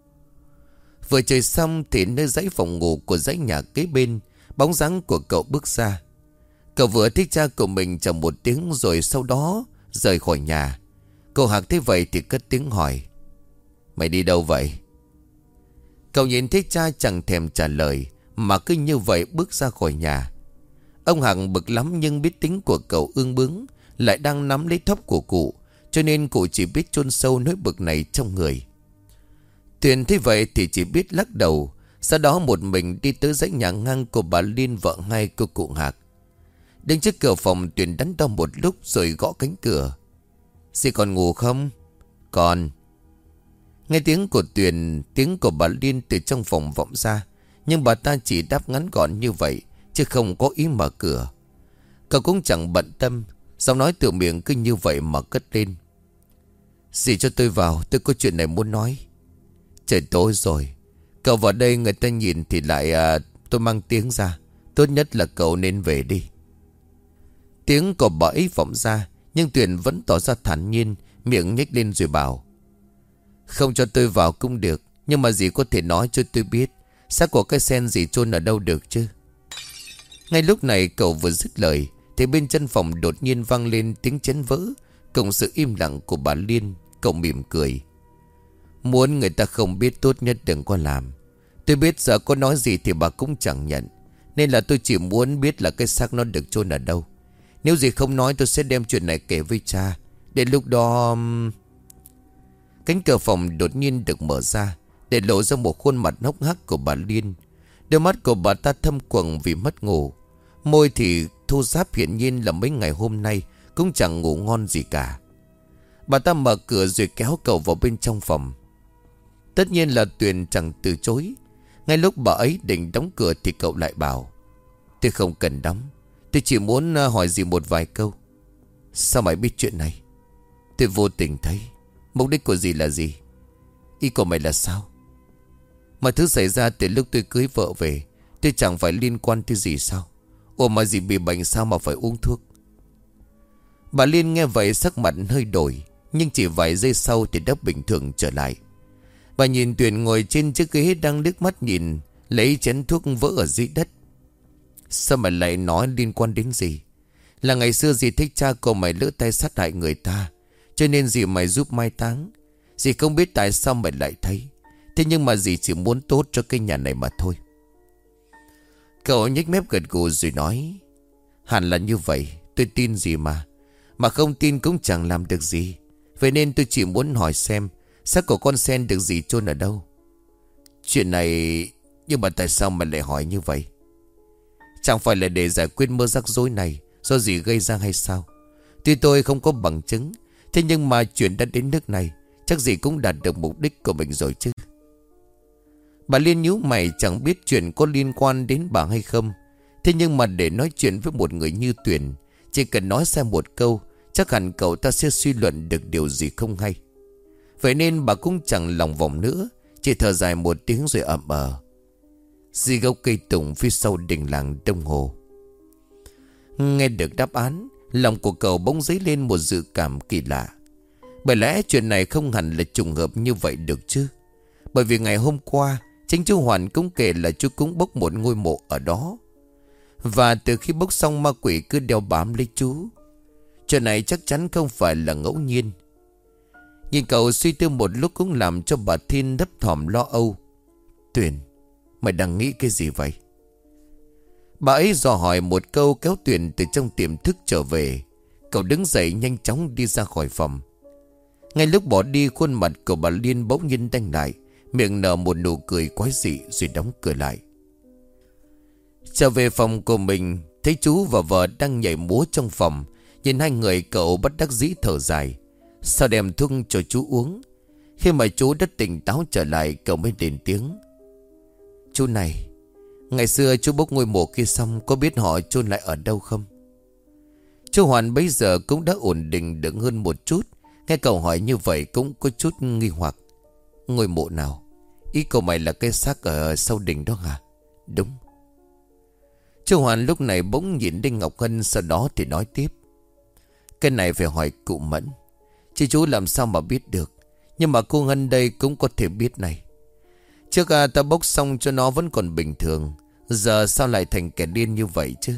Vừa chơi xong thì nơi dãy phòng ngủ của dãy nhà kế bên, bóng dáng của cậu bước ra. Cậu vừa thích cha của mình chào một tiếng rồi sau đó rời khỏi nhà. Cậu Hạc thấy vậy thì cất tiếng hỏi: mày đi đâu vậy? Cậu nhìn thấy cha chẳng thèm trả lời, mà cứ như vậy bước ra khỏi nhà. Ông Hạc bực lắm nhưng biết tính của cậu ương bướng, lại đang nắm lấy thóp của cụ, cho nên cụ chỉ biết chôn sâu nỗi bực này trong người. Tuyền thấy vậy thì chỉ biết lắc đầu. Sau đó một mình đi tới dãy nhà ngang của bà Liên, vợ hai của cụ Hạc. Đứng trước cửa phòng, Tuyền đắn đo một lúc rồi gõ cánh cửa. "Dì còn ngủ không?" "Còn." Nghe tiếng của Tuyền, tiếng của bà Liên từ trong phòng vọng ra, nhưng bà ta chỉ đáp ngắn gọn như vậy, chứ không có ý mở cửa. Cậu cũng chẳng bận tâm, giọng nói từ miệng cứ như vậy mà cất lên: "Dì cho tôi vào, tôi có chuyện này muốn nói." "Trời tối rồi, cậu vào đây người ta nhìn thì lại à, tôi mang tiếng ra. Tốt nhất là cậu nên về đi." Tiếng của bà ấy vọng ra, nhưng Tuyền vẫn tỏ ra thản nhiên, miệng nhếch lên rồi bảo: "Không cho tôi vào cũng được, nhưng mà dì có thể nói cho tôi biết xác của cái sen dì chôn ở đâu được chứ?" Ngay lúc này cậu vừa dứt lời thì bên chân phòng đột nhiên vang lên tiếng chén vỡ, cùng sự im lặng của bà Liên. Cậu mỉm cười: "Muốn người ta không biết tốt nhất đừng có làm. Tôi biết giờ có nói gì thì bà cũng chẳng nhận, nên là tôi chỉ muốn biết là cái xác nó được chôn ở đâu. Nếu gì không nói tôi sẽ đem chuyện này kể với cha. Đến lúc đó..." Cánh cửa phòng đột nhiên được mở ra, để lộ ra một khuôn mặt hốc hác của bà Liên. Đôi mắt của bà ta thâm quầng vì mất ngủ, môi thì thô ráp, hiển nhiên là mấy ngày hôm nay cũng chẳng ngủ ngon gì cả. Bà ta mở cửa rồi kéo cậu vào bên trong phòng. Tất nhiên là Tuyền chẳng từ chối. Ngay lúc bà ấy định đóng cửa thì cậu lại bảo: Tôi không cần đóng. Tôi chỉ muốn hỏi dì một vài câu. Sao mày biết chuyện này? Tôi vô tình thấy. Mục đích của dì là gì? Ý của mày là sao? Mọi thứ xảy ra từ lúc tôi cưới vợ về, tôi chẳng phải liên quan tới gì sao? Ủa mà dì bị bệnh sao mà phải uống thuốc? Bà Liên nghe vậy sắc mặt hơi đổi, nhưng chỉ vài giây sau thì đã bình thường trở lại. Bà nhìn Tuyền ngồi trên chiếc ghế đang nước mắt nhìn, lấy chén thuốc vỡ ở dưới đất. Sao mày lại nói liên quan đến gì? Là ngày xưa dì thích cha cô mày lỡ tay sát hại người ta, cho nên dì mày giúp mai táng. Dì không biết tại sao mày lại thấy. Thế nhưng mà dì chỉ muốn tốt cho cái nhà này mà thôi. Cậu nhếch mép gật gù rồi nói, hẳn là như vậy. Tôi tin dì mà. Mà không tin cũng chẳng làm được gì. Vậy nên tôi chỉ muốn hỏi xem xác của con sen được dì chôn ở đâu. Chuyện này... Nhưng mà tại sao mày lại hỏi như vậy? Chẳng phải là để giải quyết mớ rắc rối này do dì gây ra hay sao? Tuy tôi không có bằng chứng, thế nhưng mà chuyện đã đến nước này, chắc dì cũng đạt được mục đích của mình rồi chứ. Bà Liên nhíu mày, chẳng biết chuyện có liên quan đến bà hay không. Thế nhưng mà để nói chuyện với một người như Tuyền, chỉ cần nói xem một câu, chắc hẳn cậu ta sẽ suy luận được điều gì không hay. Vậy nên bà cũng chẳng lòng vòng nữa, chỉ thở dài một tiếng rồi ậm ờ. Dưới gốc cây tùng phía sau đình làng Đông Hồ. Nghe được đáp án, lòng của cậu bỗng dấy lên một dự cảm kỳ lạ. Bởi lẽ chuyện này không hẳn là trùng hợp như vậy được chứ. Bởi vì ngày hôm qua, chính chú Hoàn cũng kể là chú cũng bốc một ngôi mộ ở đó. Và từ khi bốc xong, ma quỷ cứ đeo bám lấy chú. Chuyện này chắc chắn không phải là ngẫu nhiên. Nhìn cậu suy tư một lúc cũng làm cho bà Thiên thấp thỏm lo âu. Tuyền, mày đang nghĩ cái gì vậy? Bà ấy dò hỏi một câu kéo Tuyền từ trong tiềm thức trở về. Cậu đứng dậy nhanh chóng đi ra khỏi phòng. Ngay lúc bỏ đi, khuôn mặt của bà Liên bỗng nhiên đanh lại, miệng nở một nụ cười quái dị rồi đóng cửa lại. Trở về phòng của mình, thấy chú và vợ đang nhảy múa trong phòng. Nhìn hai người, cậu bất đắc dĩ thở dài. Sau đem thuốc cho chú uống. Khi mà chú đã tỉnh táo trở lại, cậu mới lên tiếng. Chú này, ngày xưa chú bốc ngôi mộ kia xong, có biết họ chôn lại ở đâu không? Chú Hoàn bây giờ cũng đã ổn định được hơn một chút. Nghe cậu hỏi như vậy cũng có chút nghi hoặc. Ngôi mộ nào? Ý cậu mày là cái xác ở sau đình đó hả? Đúng. Chú Hoàn lúc này bỗng nhìn Đinh Ngọc Hân, sau đó thì nói tiếp. Cái này phải hỏi cụ Mẫn. Chứ chú làm sao mà biết được. Nhưng mà cô Hân đây cũng có thể biết này. Trước à, ta bốc xong cho nó vẫn còn bình thường. Giờ sao lại thành kẻ điên như vậy chứ?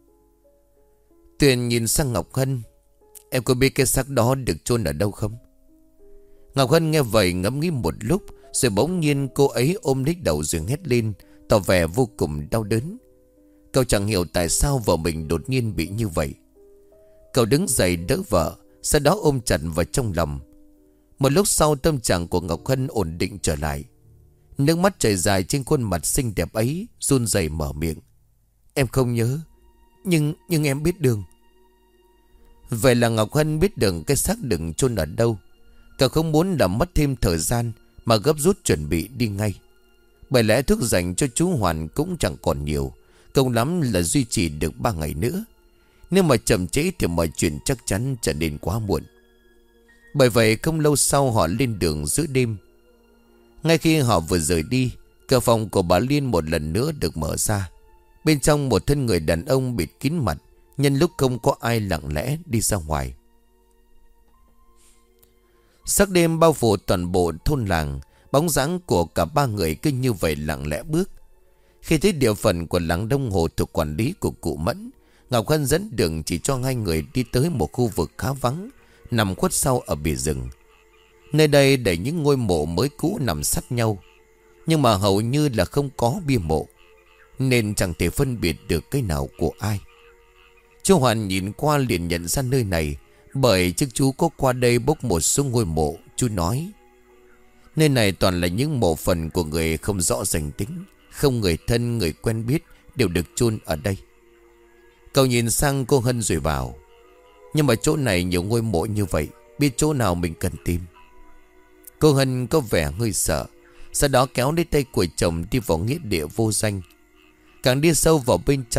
Tuyền nhìn sang Ngọc Hân. Em có biết cái xác đó được chôn ở đâu không? Ngọc Hân nghe vậy ngẫm nghĩ một lúc, rồi bỗng nhiên cô ấy ôm lấy đầu rồi hét lên, tỏ vẻ vô cùng đau đớn. Cậu chẳng hiểu tại sao vợ mình đột nhiên bị như vậy. Cậu đứng dậy đỡ vợ, sau đó ôm chặt vào trong lòng. Một lúc sau, tâm trạng của Ngọc Hân ổn định trở lại. Nước mắt chảy dài trên khuôn mặt xinh đẹp ấy, run rẩy mở miệng. Em không nhớ, Nhưng nhưng em biết đường. Vậy là Ngọc Hân biết đường cái xác đừng chôn ở đâu. Cậu không muốn làm mất thêm thời gian, mà gấp rút chuẩn bị đi ngay. Bởi lẽ thuốc dành cho chú Hoàn cũng chẳng còn nhiều, cùng lắm là duy trì được ba ngày nữa. Nếu mà chậm trễ thì mọi chuyện chắc chắn trở nên quá muộn. Bởi vậy không lâu sau họ lên đường giữa đêm. Ngay khi họ vừa rời đi, cửa phòng của bà Liên một lần nữa được mở ra. Bên trong một thân người đàn ông bịt kín mặt, nhân lúc không có ai lặng lẽ đi ra ngoài. Sắc đêm bao phủ toàn bộ thôn làng. Bóng dáng của cả ba người cứ như vậy lặng lẽ bước. Khi thấy địa phận của làng Đông Hồ thuộc quản lý của cụ Mẫn, Ngọc Hân dẫn đường chỉ cho hai người đi tới một khu vực khá vắng, nằm khuất sau ở bìa rừng. Nơi đây đầy những ngôi mộ mới cũ nằm sát nhau, nhưng mà hầu như là không có bia mộ, nên chẳng thể phân biệt được cái nào của ai. Chú Hoàn nhìn qua liền nhận ra nơi này, bởi trước chú có qua đây bốc một số ngôi mộ. Chú nói, nơi này toàn là những mộ phần của người không rõ danh tính, không người thân người quen biết đều được chôn ở đây. Cậu nhìn sang cô Hân rồi bảo, nhưng mà chỗ này nhiều ngôi mộ như vậy, biết chỗ nào mình cần tìm. Cô Hân có vẻ hơi sợ, sau đó kéo lấy tay của chồng đi vào nghĩa địa vô danh. Càng đi sâu vào bên trong,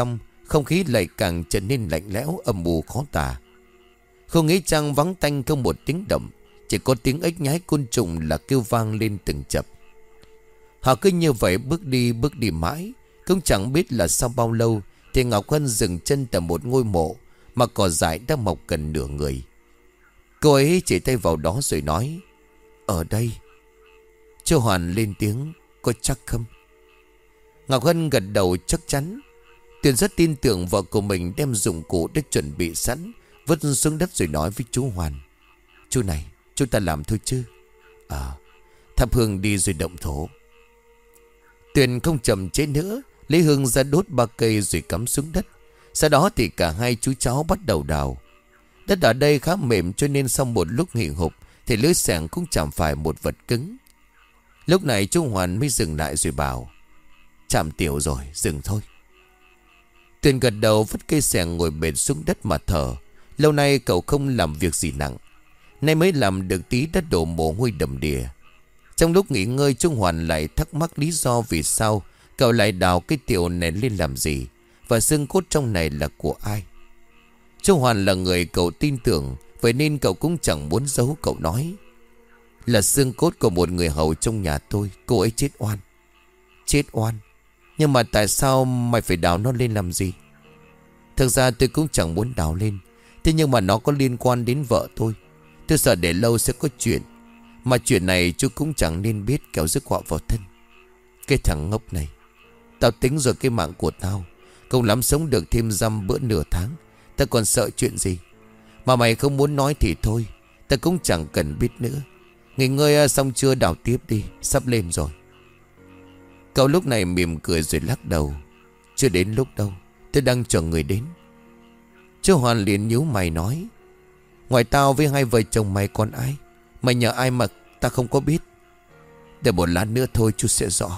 Không khí lại càng trở nên lạnh lẽo âm u khó tả. Không nghĩ chăng vắng tanh không một tiếng động, chỉ có tiếng ếch nhái côn trùng là kêu vang lên từng chập. Họ cứ như vậy bước đi bước đi mãi, cũng chẳng biết là sau bao lâu thì Ngọc Hân dừng chân tại một ngôi mộ mà cỏ dại đã mọc gần nửa người. Cô ấy chỉ tay vào đó rồi nói: "Ở đây." Chu Hoàn lên tiếng: "Có chắc không?" Ngọc Hân gật đầu chắc chắn. Tuyền rất tin tưởng vợ của mình đem dụng cụ để chuẩn bị sẵn, vứt xuống đất rồi nói với chú Hoàn: "Chú này, chúng ta làm thôi chứ." À, thắp hương đi rồi động thổ. Tuyền không chậm trễ nữa, lấy hương ra đốt ba cây rồi cắm xuống đất. Sau đó thì cả hai chú cháu bắt đầu đào. Đất ở đây khá mềm cho nên sau một lúc nghỉ hụp thì lưỡi xẻng cũng chẳng phải một vật cứng. Lúc này chú Hoàn mới dừng lại rồi bảo: "Chạm tiểu rồi, dừng thôi." Tuyền gật đầu vứt cây xẻng ngồi bệt xuống đất mà thở. Lâu nay cậu không làm việc gì nặng, nay mới làm được tí đã đổ mồ hôi đầm đìa. Trong lúc nghỉ ngơi, Trung Hoàn lại thắc mắc lý do vì sao cậu lại đào cái tiểu này lên làm gì, và xương cốt trong này là của ai. Trung Hoàn là người cậu tin tưởng, vậy nên cậu cũng chẳng muốn giấu. Cậu nói: "Là xương cốt của một người hầu trong nhà tôi. Cô ấy chết oan." "Chết oan? Nhưng mà tại sao mày phải đào nó lên làm gì?" "Thực ra tôi cũng chẳng muốn đào lên, thế nhưng mà nó có liên quan đến vợ tôi. Tôi sợ để lâu sẽ có chuyện, mà chuyện này chú cũng chẳng nên biết, kéo rước họa vào thân." "Cái thằng ngốc này, tao tính rồi cái mạng của tao không lắm sống được thêm dăm bữa nửa tháng. Tao còn sợ chuyện gì? Mà mày không muốn nói thì thôi, tao cũng chẳng cần biết nữa. Nghỉ ngơi xong chưa, đào tiếp đi, sắp lên rồi." Cậu lúc này mỉm cười rồi lắc đầu: "Chưa đến lúc đâu, tôi đang chờ người đến." Chú Hoàn liền nhíu mày nói: "Ngoài tao với hai vợ chồng mày còn ai? Mày nhờ ai mà ta không có biết?" "Để một lát nữa thôi chú sẽ rõ."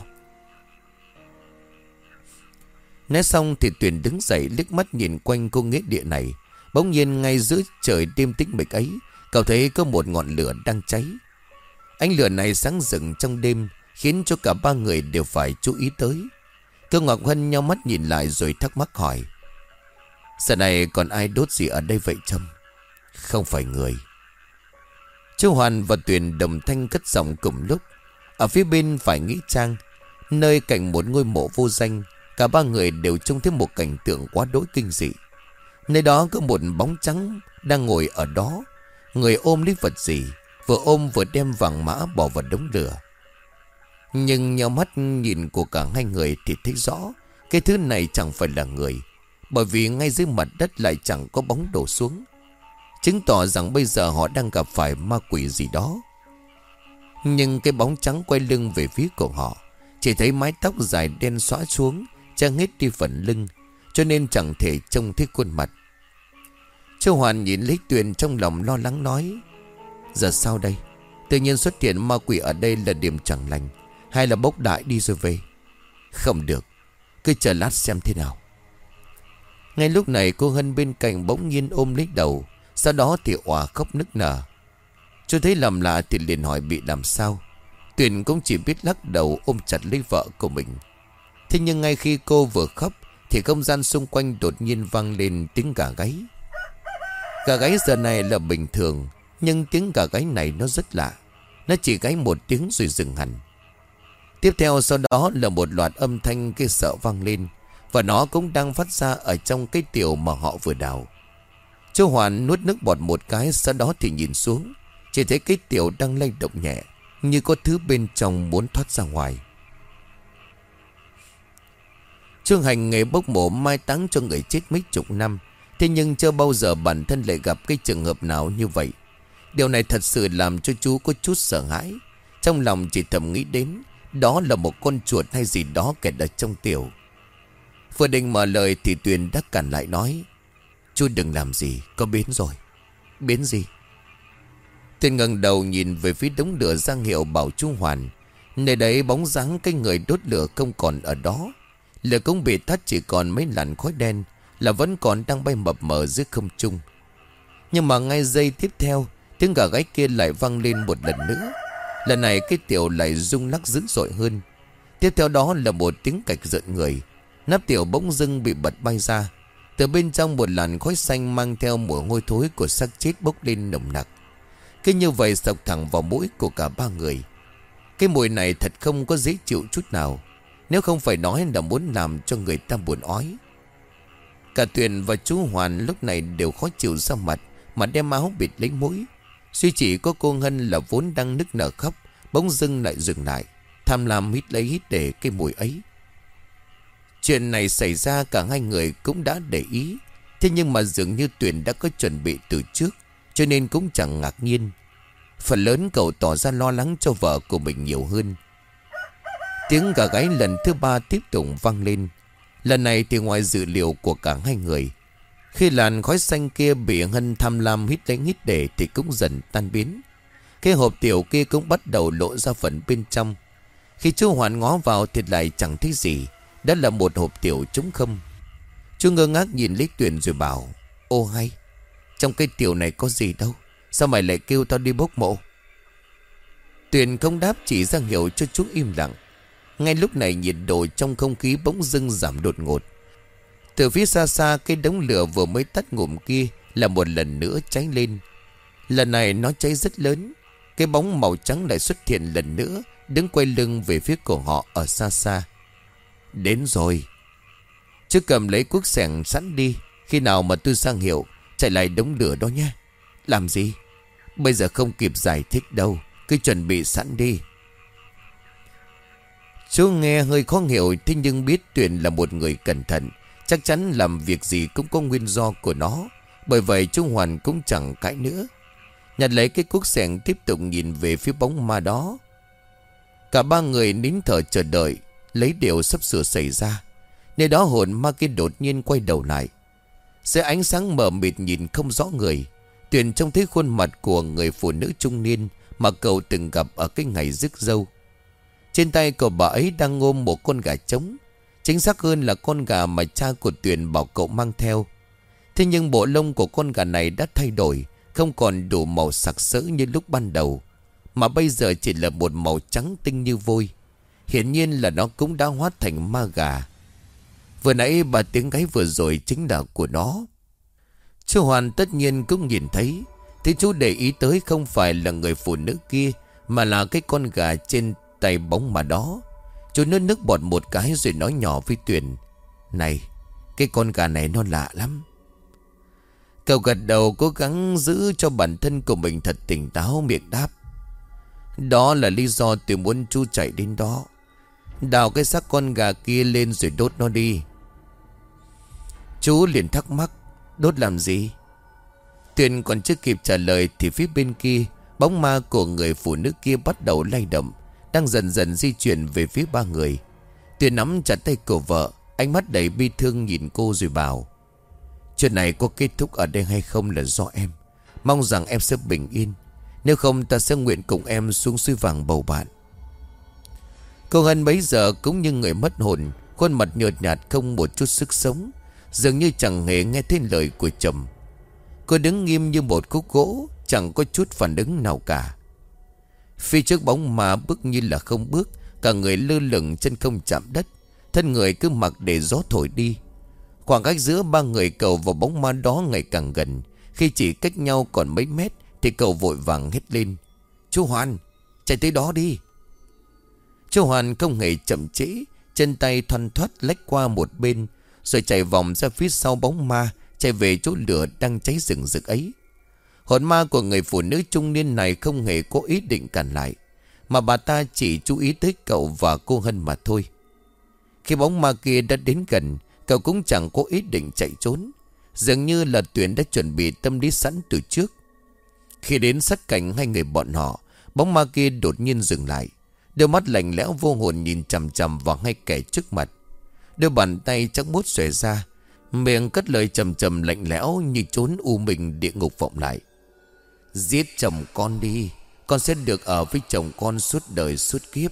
Nói xong thì Tuyền đứng dậy liếc mắt nhìn quanh cô nghĩa địa này. Bỗng nhiên ngay giữa trời đêm tĩnh mịch ấy, cậu thấy có một ngọn lửa đang cháy. Ánh lửa này sáng rực trong đêm, khiến cho cả ba người đều phải chú ý tới. Cô Ngọc Hân nheo mắt nhìn lại rồi thắc mắc hỏi: "Giờ này còn ai đốt gì ở đây vậy Trâm?" "Không phải người." Chú Hoàn và Tuyền đồng thanh cất giọng cùng lúc. Ở phía bên phải nghĩa trang, nơi cạnh một ngôi mộ vô danh, cả ba người đều trông thấy một cảnh tượng quá đỗi kinh dị. Nơi đó có một bóng trắng đang ngồi ở đó, người ôm lấy vật gì, vừa ôm vừa đem vàng mã bỏ vào đống lửa. Nhưng nheo mắt nhìn của cả hai người thì thấy rõ cái thứ này chẳng phải là người, bởi vì ngay dưới mặt đất lại chẳng có bóng đổ xuống, chứng tỏ rằng bây giờ họ đang gặp phải ma quỷ gì đó. Nhưng cái bóng trắng quay lưng về phía của họ, chỉ thấy mái tóc dài đen xõa xuống, che hết đi phần lưng, cho nên chẳng thể trông thấy khuôn mặt. Châu Hoàn nhìn lấy Tuyền trong lòng lo lắng nói: "Giờ sao đây? Tự nhiên xuất hiện ma quỷ ở đây là điểm chẳng lành, hay là bốc đại đi rồi về? Không được, cứ chờ lát xem thế nào." Ngay lúc này cô Hân bên cạnh bỗng nhiên ôm lấy đầu, sau đó thì òa khóc nức nở. Chú thấy làm lạ thì liền hỏi bị làm sao. Tuyền cũng chỉ biết lắc đầu ôm chặt lấy vợ của mình. Thế nhưng ngay khi cô vừa khóc thì không gian xung quanh đột nhiên vang lên tiếng gà gáy. Gà gáy giờ này là bình thường, nhưng tiếng gà gáy này nó rất lạ. Nó chỉ gáy một tiếng rồi dừng hẳn. Tiếp theo sau đó là một loạt âm thanh ghê sợ vang lên, và nó cũng đang phát ra ở trong cái tiểu mà họ vừa đào. Chú Hoàn nuốt nước bọt một cái, sau đó thì nhìn xuống, chỉ thấy cái tiểu đang lay động nhẹ, như có thứ bên trong muốn thoát ra ngoài. Trương Hành nghề bốc mộ mai táng cho người chết mấy chục năm, thế nhưng chưa bao giờ bản thân lại gặp cái trường hợp nào như vậy. Điều này thật sự làm cho chú có chút sợ hãi. Trong lòng chỉ thầm nghĩ đến đó là một con chuột hay gì đó kẹt ở trong tiểu. Vừa định mở lời thì Tuyền đã cản lại nói: "Chú đừng làm gì, có biến rồi." "Biến gì?" Tuyền ngẩng đầu nhìn về phía đống lửa giang hiệu bảo chú Hoàn. Nơi đấy bóng dáng cái người đốt lửa không còn ở đó. Lửa cũng bị tắt, chỉ còn mấy làn khói đen là vẫn còn đang bay mập mờ dưới không trung. Nhưng mà ngay giây tiếp theo, tiếng gà gáy kia lại vang lên một lần nữa. Lần này cái tiểu lại rung lắc dữ dội hơn. Tiếp theo đó là một tiếng cạch rợn người. Nắp tiểu bỗng dưng bị bật bay ra, Từ bên trong một làn khói xanh mang theo mùi hôi thối của xác chết bốc lên nồng nặc. Cứ như vậy sộc thẳng vào mũi của cả ba người. Cái mùi này thật không có dễ chịu chút nào, nếu không phải nói là muốn làm cho người ta buồn ói. Cả Tuyền và chú Hoàn lúc này đều khó chịu ra mặt, mà đem áo bịt lấy mũi. Duy chỉ có cô Ngân là vốn đang nức nở khóc, bỗng dưng lại dừng lại, tham lam hít lấy hít để cái mùi ấy. Chuyện này xảy ra cả hai người cũng đã để ý. Thế nhưng mà dường như Tuyền đã có chuẩn bị từ trước, cho nên cũng chẳng ngạc nhiên. Phần lớn cậu tỏ ra lo lắng cho vợ của mình nhiều hơn. Tiếng gà gáy lần thứ ba tiếp tục vang lên. Lần này thì ngoài dự liệu của cả hai người. Khi làn khói xanh kia bị Hân tham lam hít lấy hít để thì cũng dần tan biến. Cái hộp tiểu kia cũng bắt đầu lộ ra phần bên trong. Khi chú Hoàn ngó vào thì lại chẳng thấy gì. Đó là một hộp tiểu trống không. Chú ngơ ngác nhìn lấy Tuyền rồi bảo: Ô hay, trong cái tiểu này có gì đâu, sao mày lại kêu tao đi bốc mộ? Tuyền không đáp, chỉ ra hiệu cho chú im lặng. Ngay lúc này nhiệt độ trong không khí bỗng dưng giảm đột ngột. Từ phía xa xa, cái đống lửa vừa mới tắt ngụm kia là một lần nữa cháy lên. Lần này nó cháy rất lớn. Cái bóng màu trắng lại xuất hiện lần nữa, đứng quay lưng về phía của họ ở xa xa. Đến rồi. Chứ cầm lấy cuốc xẻng sẵn đi. Khi nào mà tôi sang hiệu, chạy lại đống lửa đó nhé. Làm gì? Bây giờ không kịp giải thích đâu, cứ chuẩn bị sẵn đi. Chú nghe hơi khó hiểu, thế nhưng biết Tuyền là một người cẩn thận, chắc chắn làm việc gì cũng có nguyên do của nó. Bởi vậy chú Hoàn cũng chẳng cãi nữa, nhặt lấy cái cuốc xẻng tiếp tục nhìn về phía bóng ma đó. Cả ba người nín thở chờ đợi. Lấy điều sắp sửa xảy ra, nơi đó hồn ma kia đột nhiên quay đầu lại. Dưới ánh sáng mờ mịt nhìn không rõ người, Tuyền trông thấy khuôn mặt của người phụ nữ trung niên mà cậu từng gặp ở cái ngày rước dâu. Trên tay cậu bà ấy đang ôm một con gà trống, chính xác hơn là con gà mà cha của Tuyền bảo cậu mang theo. Thế nhưng bộ lông của con gà này đã thay đổi, không còn đủ màu sặc sỡ như lúc ban đầu, mà bây giờ chỉ là một màu trắng tinh như vôi. Hiển nhiên là nó cũng đã hóa thành ma gà. Vừa nãy bà tiếng gáy vừa rồi chính là của nó. Chú Hoàn tất nhiên cũng nhìn thấy. Thế chú để ý tới không phải là người phụ nữ kia, mà là cái con gà trên tay bóng mà đó. Chú nuốt nước bọt một cái rồi nói nhỏ với Tuyền: Này, cái con gà này nó lạ lắm. Cậu gật đầu, cố gắng giữ cho bản thân của mình thật tỉnh táo, miệng đáp: Đó là lý do tôi muốn chú chạy đến đó, đào cái xác con gà kia lên rồi đốt nó đi. Chú liền thắc mắc: Đốt làm gì? Tuyền còn chưa kịp trả lời thì phía bên kia, bóng ma của người phụ nữ kia bắt đầu lay động, đang dần dần di chuyển về phía ba người. Tuyền nắm chặt tay của vợ, ánh mắt đầy bi thương nhìn cô rồi bảo: Chuyện này có kết thúc ở đây hay không là do em. Mong rằng em sẽ bình yên, nếu không ta sẽ nguyện cùng em xuống suối vàng bầu bạn. Cô Hân bấy giờ cũng như người mất hồn, khuôn mặt nhợt nhạt không một chút sức sống, dường như chẳng hề nghe thấy lời của chồng. Cô đứng nghiêm như một khúc gỗ, chẳng có chút phản ứng nào cả. Phía trước bóng ma bước như là không bước, cả người lơ lửng chân không chạm đất, thân người cứ mặc để gió thổi đi. Khoảng cách giữa ba người cậu và bóng ma đó ngày càng gần. Khi chỉ cách nhau còn mấy mét thì cậu vội vàng hét lên: Chú Hoàn, chạy tới đó đi. Chú Hoàn không hề chậm trễ, chân tay thoăn thoắt lách qua một bên, rồi chạy vòng ra phía sau bóng ma, chạy về chỗ lửa đang cháy rừng rực ấy. Hồn ma của người phụ nữ trung niên này không hề có ý định cản lại, mà bà ta chỉ chú ý tới cậu và cô Hân mà thôi. Khi bóng ma kia đã đến gần, cậu cũng chẳng có ý định chạy trốn, dường như là Tuyền đã chuẩn bị tâm lý sẵn từ trước. Khi đến sát cạnh hai người bọn họ, bóng ma kia đột nhiên dừng lại, đôi mắt lạnh lẽo vô hồn nhìn chằm chằm vào hai kẻ trước mặt. Đôi bàn tay chắc mốt xòe ra, miệng cất lời trầm trầm lạnh lẽo như trốn u mình địa ngục vọng lại: Giết chồng con đi, con sẽ được ở với chồng con suốt đời suốt kiếp.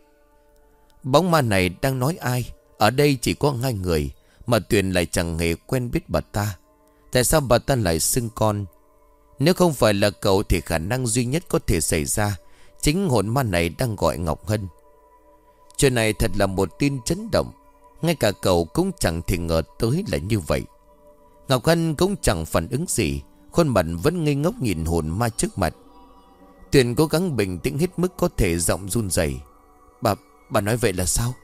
Bóng ma này đang nói ai? Ở đây chỉ có hai người, mà Tuyền lại chẳng hề quen biết bà ta. Tại sao bà ta lại xưng con? Nếu không phải là cậu thì khả năng duy nhất có thể xảy ra chính hồn ma này đang gọi Ngọc Hân. Chuyện này thật là một tin chấn động, ngay cả cậu cũng chẳng thể ngờ tới là như vậy. Ngọc Hân cũng chẳng phản ứng gì, khuôn mặt vẫn ngây ngốc nhìn hồn ma trước mặt. Tuyền cố gắng bình tĩnh hết mức có thể, giọng run rẩy. Bà, bà nói vậy là sao?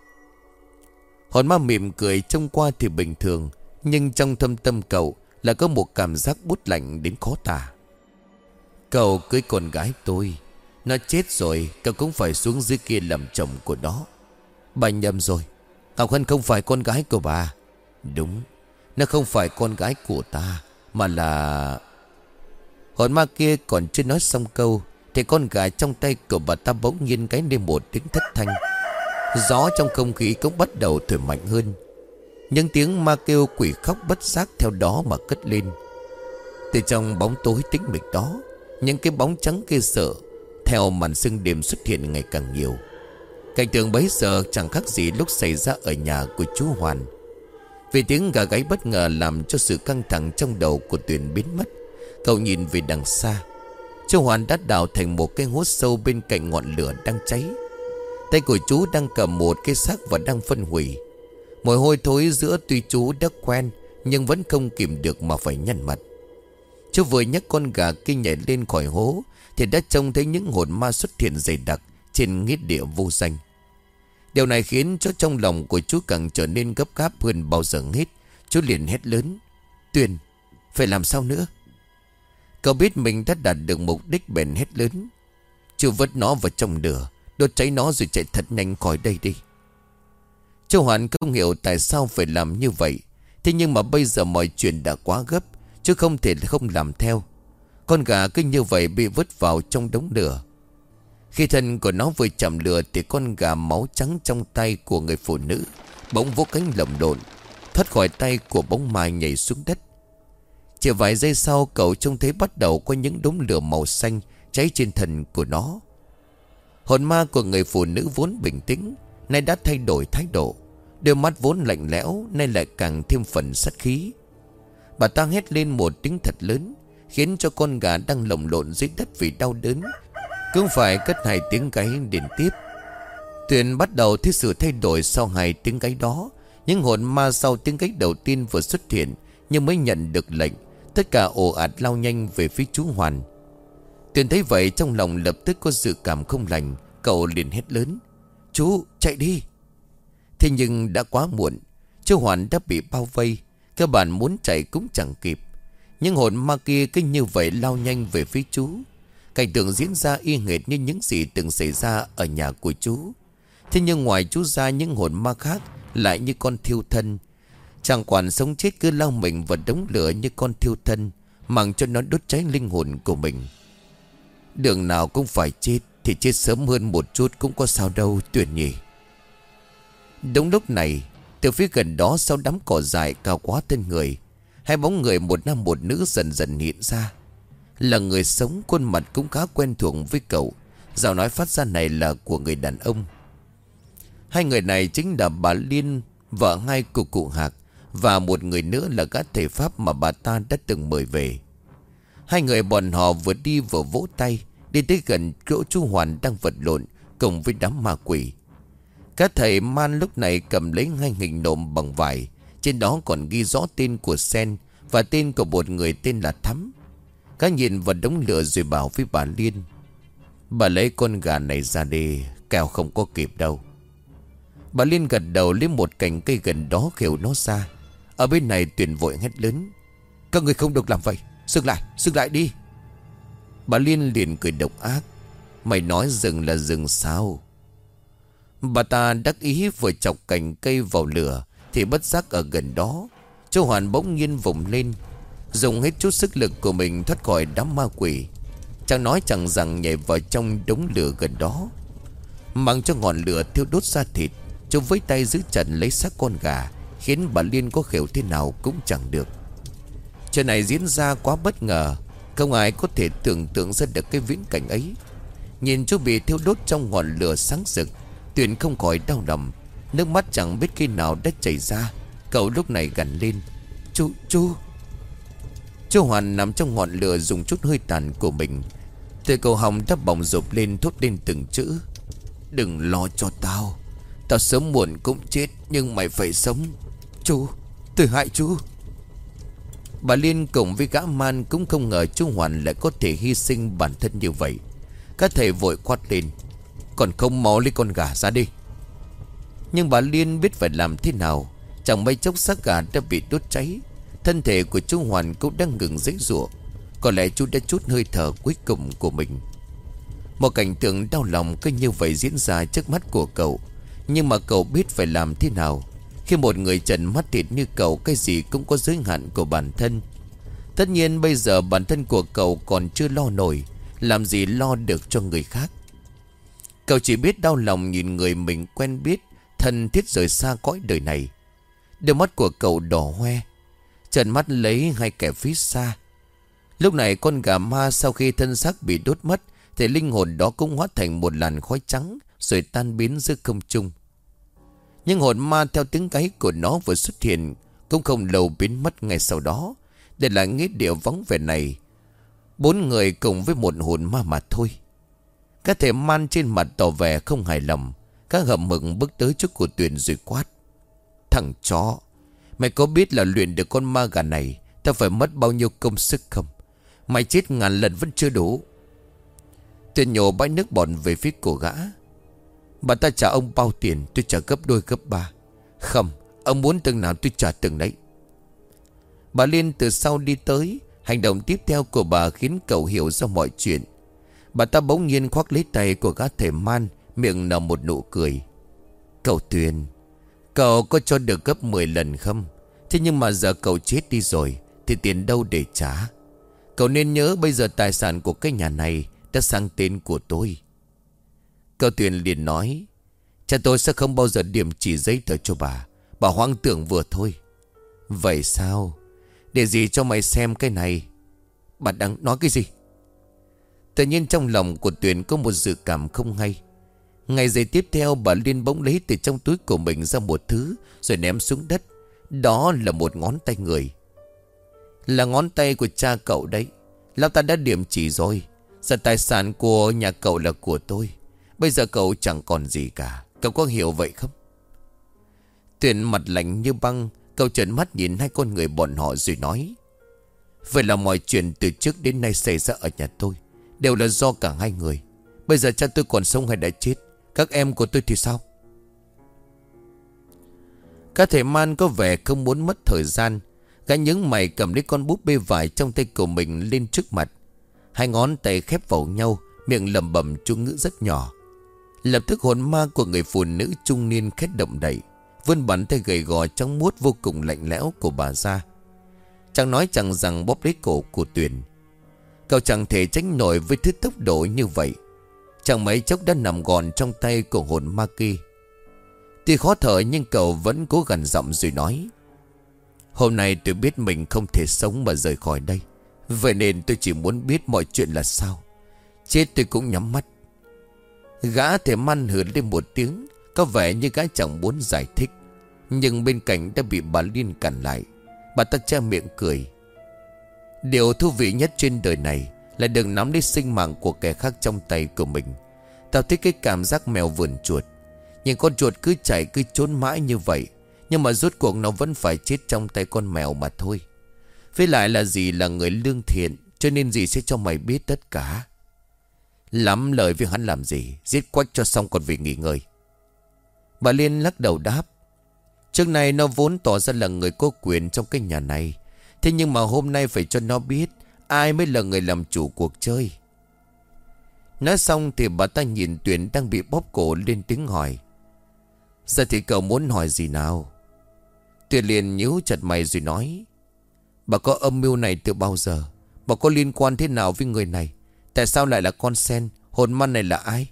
Hồn ma mỉm cười, trông qua thì bình thường, nhưng trong thâm tâm cậu là có một cảm giác buốt lạnh đến khó tả. Cậu cưới con gái tôi, nó chết rồi, cậu cũng phải xuống dưới kia làm chồng của nó. Bà nhầm rồi, Ngọc Hân không phải con gái của bà. Đúng, nó không phải con gái của ta, mà là... Hồn ma kia còn chưa nói xong câu thì con gà trong tay của bà ta bỗng nhiên cái lên một tiếng thất thanh. Gió trong không khí cũng bắt đầu thổi mạnh hơn. Những tiếng ma kêu quỷ khóc bất giác theo đó mà cất lên. Từ trong bóng tối tĩnh mịch đó, những cái bóng trắng kia sợ theo màn sương đêm xuất hiện ngày càng nhiều. Cảnh tượng bấy giờ chẳng khác gì lúc xảy ra ở nhà của chú Hoàn. Vì tiếng gà gáy bất ngờ làm cho sự căng thẳng trong đầu của Tuyền biến mất. Cậu nhìn về đằng xa, chú Hoàn đã đào thành một cái hố sâu bên cạnh ngọn lửa đang cháy. Tay của chú đang cầm một cái xác và đang phân hủy. Mùi hôi thối giữa tuy chú đã quen nhưng vẫn không kìm được mà phải nhăn mặt. Chú vừa nhấc con gà kia nhảy lên khỏi hố thì đã trông thấy những hồn ma xuất hiện dày đặc trên nghĩa địa vô danh. Điều này khiến cho trong lòng của chú càng trở nên gấp gáp hơn bao giờ hết. Chú liền hét lớn: Tuyền, phải làm sao nữa? Cậu biết mình đã đạt được mục đích bèn hét lớn: Chú vứt nó vào trong lửa, đốt cháy nó rồi chạy thật nhanh khỏi đây đi. Chú Hoàn không hiểu tại sao phải làm như vậy. Thế nhưng mà bây giờ mọi chuyện đã quá gấp, chứ không thể không làm theo. Con gà cứ như vậy bị vứt vào trong đống lửa. Khi thân của nó vừa chạm lửa thì con gà máu trắng trong tay của người phụ nữ bỗng vỗ cánh lồng lộn, thoát khỏi tay của bóng ma nhảy xuống đất. Chỉ vài giây sau, cậu trông thấy bắt đầu có những đốm lửa màu xanh cháy trên thân của nó. Hồn ma của người phụ nữ vốn bình tĩnh nay đã thay đổi thái độ. Đôi mắt vốn lạnh lẽo nay lại càng thêm phần sát khí. Bà ta hét lên một tiếng thật lớn, khiến cho con gà đang lồng lộn dưới đất vì đau đớn cũng phải cất hai tiếng gáy liên tiếp. Tuyền bắt đầu thấy sự thay đổi sau hai tiếng gáy đó. Những hồn ma sau tiếng gáy đầu tiên vừa xuất hiện, nhưng mới nhận được lệnh, tất cả ồ ạt lao nhanh về phía chú Hoàn. Tuyền thấy vậy trong lòng lập tức có dự cảm không lành. Cậu liền hét lớn: Chú chạy đi! Thế nhưng đã quá muộn. Chú Hoàn đã bị bao vây, các bạn muốn chạy cũng chẳng kịp. Những hồn ma kia cứ như vậy lao nhanh về phía chú. Cảnh tượng diễn ra y hệt như những gì từng xảy ra ở nhà của chú. Thế nhưng ngoài chú ra, những hồn ma khác lại như con thiêu thân, chẳng quản sống chết cứ lao mình vào đống lửa như con thiêu thân, mặc cho nó đốt cháy linh hồn của mình. Đường nào cũng phải chết, thì chết sớm hơn một chút cũng có sao đâu Tuyền nhỉ. Đúng lúc này, từ phía gần đó sau đám cỏ dại cao quá thân người, hai bóng người một nam một nữ dần dần hiện ra. Là người sống, khuôn mặt cũng khá quen thuộc với cậu. Giọng nói phát ra này là của người đàn ông. Hai người này chính là bà Liên, vợ hai của cụ Hạc, và một người nữa là gã thầy pháp mà bà ta đã từng mời về. Hai người bọn họ vừa đi vừa vỗ tay, đi tới gần chỗ chú Hoàn đang vật lộn cùng với đám ma quỷ. Các thầy man lúc này cầm lấy hai hình nộm bằng vải, trên đó còn ghi rõ tên của Sen và tên của một người tên là Thắm. Các nhìn vào đống lửa rồi bảo với bà Liên: Bà lấy con gà này ra đi, kẻo không có kịp đâu. Bà Liên gật đầu, lấy một cành cây gần đó khều nó ra. Ở bên này Tuyền vội hét lớn: Các người không được làm vậy, dừng lại, dừng lại đi. Bà Liên liền cười độc ác: Mày nói dừng là dừng sao? Bà ta đắc ý vừa chọc cành cây vào lửa thì bất giác ở gần đó chú Hoàn bỗng nhiên vùng lên, dùng hết chút sức lực của mình thoát khỏi đám ma quỷ. Chẳng nói chẳng rằng nhảy vào trong đống lửa gần đó, mặc cho ngọn lửa thiêu đốt da thịt. Chú với tay giữ chặt lấy xác con gà, khiến bà Liên có khều thế nào cũng chẳng được. Chuyện này diễn ra quá bất ngờ, không ai có thể tưởng tượng ra được cái viễn cảnh ấy. Nhìn chú bị thiêu đốt trong ngọn lửa sáng rực, Tuyền không khỏi đau lòng, nước mắt chẳng biết khi nào đã chảy ra. Cậu lúc này gằn lên: Chú, chú Chú Hoàn nằm trong ngọn lửa dùng chút hơi tàn của mình, từ cổ họng đã bỏng rộp lên, thốt lên từng chữ: Đừng lo cho tao, tao sớm muộn cũng chết, nhưng mày phải sống. Chú, tôi hại chú. Bà Liên cùng với gã man cũng không ngờ chú Hoàn lại có thể hy sinh bản thân như vậy. Các thầy vội quát lên: "Còn không mau lấy con gà ra đi!" Nhưng bà Liên biết phải làm thế nào. Chẳng mấy chốc xác gà đã bị đốt cháy. Thân thể của chú Hoàn cũng đang ngừng giãy giụa. Có lẽ chú đã trút hơi thở cuối cùng của mình. Một cảnh tượng đau lòng cứ như vậy diễn ra trước mắt của cậu. Nhưng mà cậu biết phải làm thế nào. Khi một người trần mắt thịt như cậu, cái gì cũng có giới hạn của bản thân. Tất nhiên bây giờ bản thân của cậu còn chưa lo nổi, làm gì lo được cho người khác. Cậu chỉ biết đau lòng nhìn người mình quen biết, thân thiết rời xa cõi đời này. Đôi mắt của cậu đỏ hoe, trợn mắt lấy hai kẻ phía xa. Lúc này con gà ma sau khi thân xác bị đốt mất thì linh hồn đó cũng hóa thành một làn khói trắng rồi tan biến giữa không trung. Nhưng hồn ma theo tiếng gáy của nó vừa xuất hiện cũng không lâu biến mất ngay sau đó, để lại nghĩa địa vắng vẻ này. Bốn người cùng với một hồn ma mà thôi. Các thể man trên mặt tỏ vẻ không hài lòng. Các hậm hực bước tới trước của Tuyền rồi quát: "Thằng chó, mày có biết là luyện được con ma gà này ta phải mất bao nhiêu công sức không? Mày chết ngàn lần vẫn chưa đủ." Tuyền nhổ bãi nước bọt về phía cổ gã: "Bà ta trả ông bao tiền, tôi trả gấp đôi gấp ba. Không, ông muốn từng nào tôi trả từng đấy." Bà Liên từ sau đi tới. Hành động tiếp theo của bà khiến cậu hiểu ra mọi chuyện. Bà ta bỗng nhiên khoác lấy tay của gã thể man, miệng nở một nụ cười: "Cậu Tuyền, cậu có cho được gấp mười lần không? Thế nhưng mà giờ cậu chết đi rồi thì tiền đâu để trả? Cậu nên nhớ bây giờ tài sản của cái nhà này đã sang tên của tôi." Cậu Tuyền liền nói: "Cha tôi sẽ không bao giờ điểm chỉ giấy tờ cho bà. Bà hoang tưởng vừa thôi." "Vậy sao? Để gì cho mày xem cái này?" "Bà đang nói cái gì?" Tự nhiên trong lòng của Tuyền có một dự cảm không hay. Ngày giây tiếp theo bà Liên bỗng lấy từ trong túi của mình ra một thứ rồi ném xuống đất. Đó là một ngón tay người. "Là ngón tay của cha cậu đấy. Lão ta đã điểm chỉ rồi. Giờ tài sản của nhà cậu là của tôi. Bây giờ cậu chẳng còn gì cả. Cậu có hiểu vậy không?" Tuyền mặt lạnh như băng. Cậu trợn mắt nhìn hai con người bọn họ rồi nói: "Vậy là mọi chuyện từ trước đến nay xảy ra ở nhà tôi đều là do cả hai người. Bây giờ cha tôi còn sống hay đã chết? Các em của tôi thì sao?" Các thầy man có vẻ không muốn mất thời gian. Gã nhướng mày cầm lấy con búp bê vải trong tay của mình lên trước mặt. Hai ngón tay khép vào nhau, miệng lẩm bẩm chú ngữ rất nhỏ. Lập tức hồn ma của người phụ nữ trung niên khét động đậy, vươn bàn tay gầy gò trong muốt vô cùng lạnh lẽo của bà ra. Chẳng nói chẳng rằng bóp lấy cổ của Tuyền. Cậu chẳng thể tránh nổi với thứ tốc độ như vậy. Chẳng mấy chốc đã nằm gọn trong tay của hồn ma kia. Tuy khó thở nhưng cậu vẫn cố gắng giọng rồi nói: "Hôm nay tôi biết mình không thể sống mà rời khỏi đây. Vậy nên tôi chỉ muốn biết mọi chuyện là sao. Chết tôi cũng nhắm mắt." Gã thể man hừ lên một tiếng, có vẻ như gã chẳng muốn giải thích. Nhưng bên cạnh đã bị bà Liên cản lại. Bà ta che miệng cười: "Điều thú vị nhất trên đời này là đừng nắm lấy sinh mạng của kẻ khác trong tay của mình. Tao thích cái cảm giác mèo vườn chuột. Nhưng con chuột cứ chạy cứ trốn mãi như vậy, nhưng mà rốt cuộc nó vẫn phải chết trong tay con mèo mà thôi. Với lại là dì là người lương thiện, cho nên dì sẽ cho mày biết tất cả." Lắm lời với hắn làm gì, giết quách cho xong còn về nghỉ ngơi. Bà Liên lắc đầu đáp: "Trước này nó vốn tỏ ra là người có quyền trong cái nhà này. Thế nhưng mà hôm nay phải cho nó biết ai mới là người làm chủ cuộc chơi." Nói xong thì bà ta nhìn Tuyền đang bị bóp cổ lên tiếng hỏi: "Giờ thì cậu muốn hỏi gì nào?" Tuyền liền nhíu chặt mày rồi nói: "Bà có âm mưu này từ bao giờ? Bà có liên quan thế nào với người này? Tại sao lại là con sen? Hồn ma này là ai?"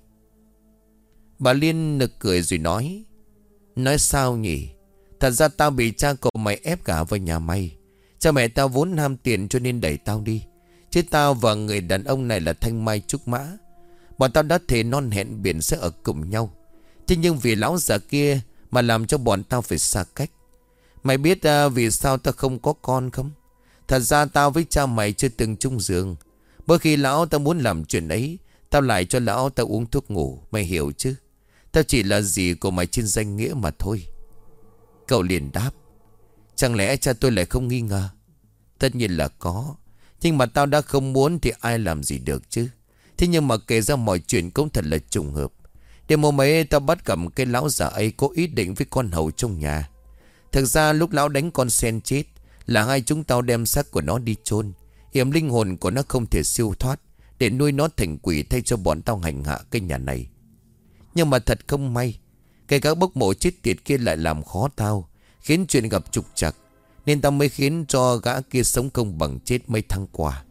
Bà Liên nực cười rồi nói: "Nói sao nhỉ? Thật ra tao bị cha cậu mày ép gả vào nhà mày. Cha mẹ tao vốn ham tiền cho nên đẩy tao đi. Chứ tao và người đàn ông này là thanh mai trúc mã. Bọn tao đã thề non hẹn biển sẽ ở cùng nhau. Thế nhưng vì lão già kia mà làm cho bọn tao phải xa cách. Mày biết à, vì sao tao không có con không? Thật ra tao với cha mày chưa từng chung giường. Mỗi khi lão tao muốn làm chuyện ấy, tao lại cho lão tao uống thuốc ngủ. Mày hiểu chứ? Tao chỉ là dì của mày trên danh nghĩa mà thôi." Cậu liền đáp: "Chẳng lẽ cha tôi lại không nghi ngờ?" Tất nhiên là có. Nhưng mà tao đã không muốn thì ai làm gì được chứ. Thế nhưng mà kể ra mọi chuyện cũng thật là trùng hợp. Đêm hôm ấy tao bắt gặp cái lão già ấy có ý định với con hầu trong nhà. Thực ra lúc lão đánh con sen chết là hai chúng tao đem xác của nó đi chôn, yểm linh hồn của nó không thể siêu thoát, để nuôi nó thành quỷ thay cho bọn tao hành hạ cái nhà này. Nhưng mà thật không may, cái gã bốc mộ chết tiệt kia lại làm khó tao, khiến chuyện gặp trục trặc, nên tao mới khiến cho gã kia sống công bằng chết mấy tháng qua.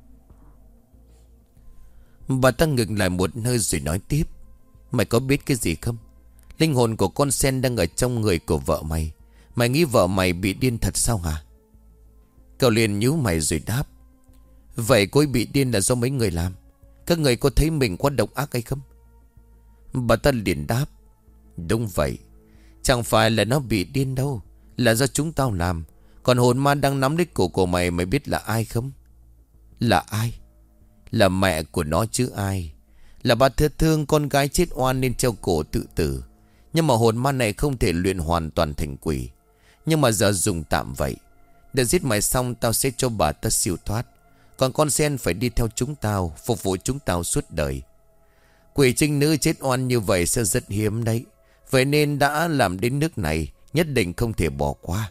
Bà ta ngừng lại một hơi rồi nói tiếp. Mày có biết cái gì không? Linh hồn của con sen đang ở trong người của vợ mày. Mày nghĩ vợ mày bị điên thật sao hả? Cậu liền nhíu mày rồi đáp. Vậy cô ấy bị điên là do mấy người làm? Các người có thấy mình quá độc ác hay không? Bà ta liền đáp. Đúng vậy. Chẳng phải là nó bị điên đâu, là do chúng tao làm. Còn hồn ma đang nắm lấy cổ của mày, mày biết là ai không? Là ai? Là mẹ của nó chứ ai. Là bà thưa thương con gái chết oan nên treo cổ tự tử. Nhưng mà hồn ma này không thể luyện hoàn toàn thành quỷ. Nhưng mà giờ dùng tạm vậy. Để giết mày xong tao sẽ cho bà ta siêu thoát. Còn con sen phải đi theo chúng tao, phục vụ chúng tao suốt đời. Quỷ trinh nữ chết oan như vậy sẽ rất hiếm đấy. Vậy nên đã làm đến nước này, nhất định không thể bỏ qua.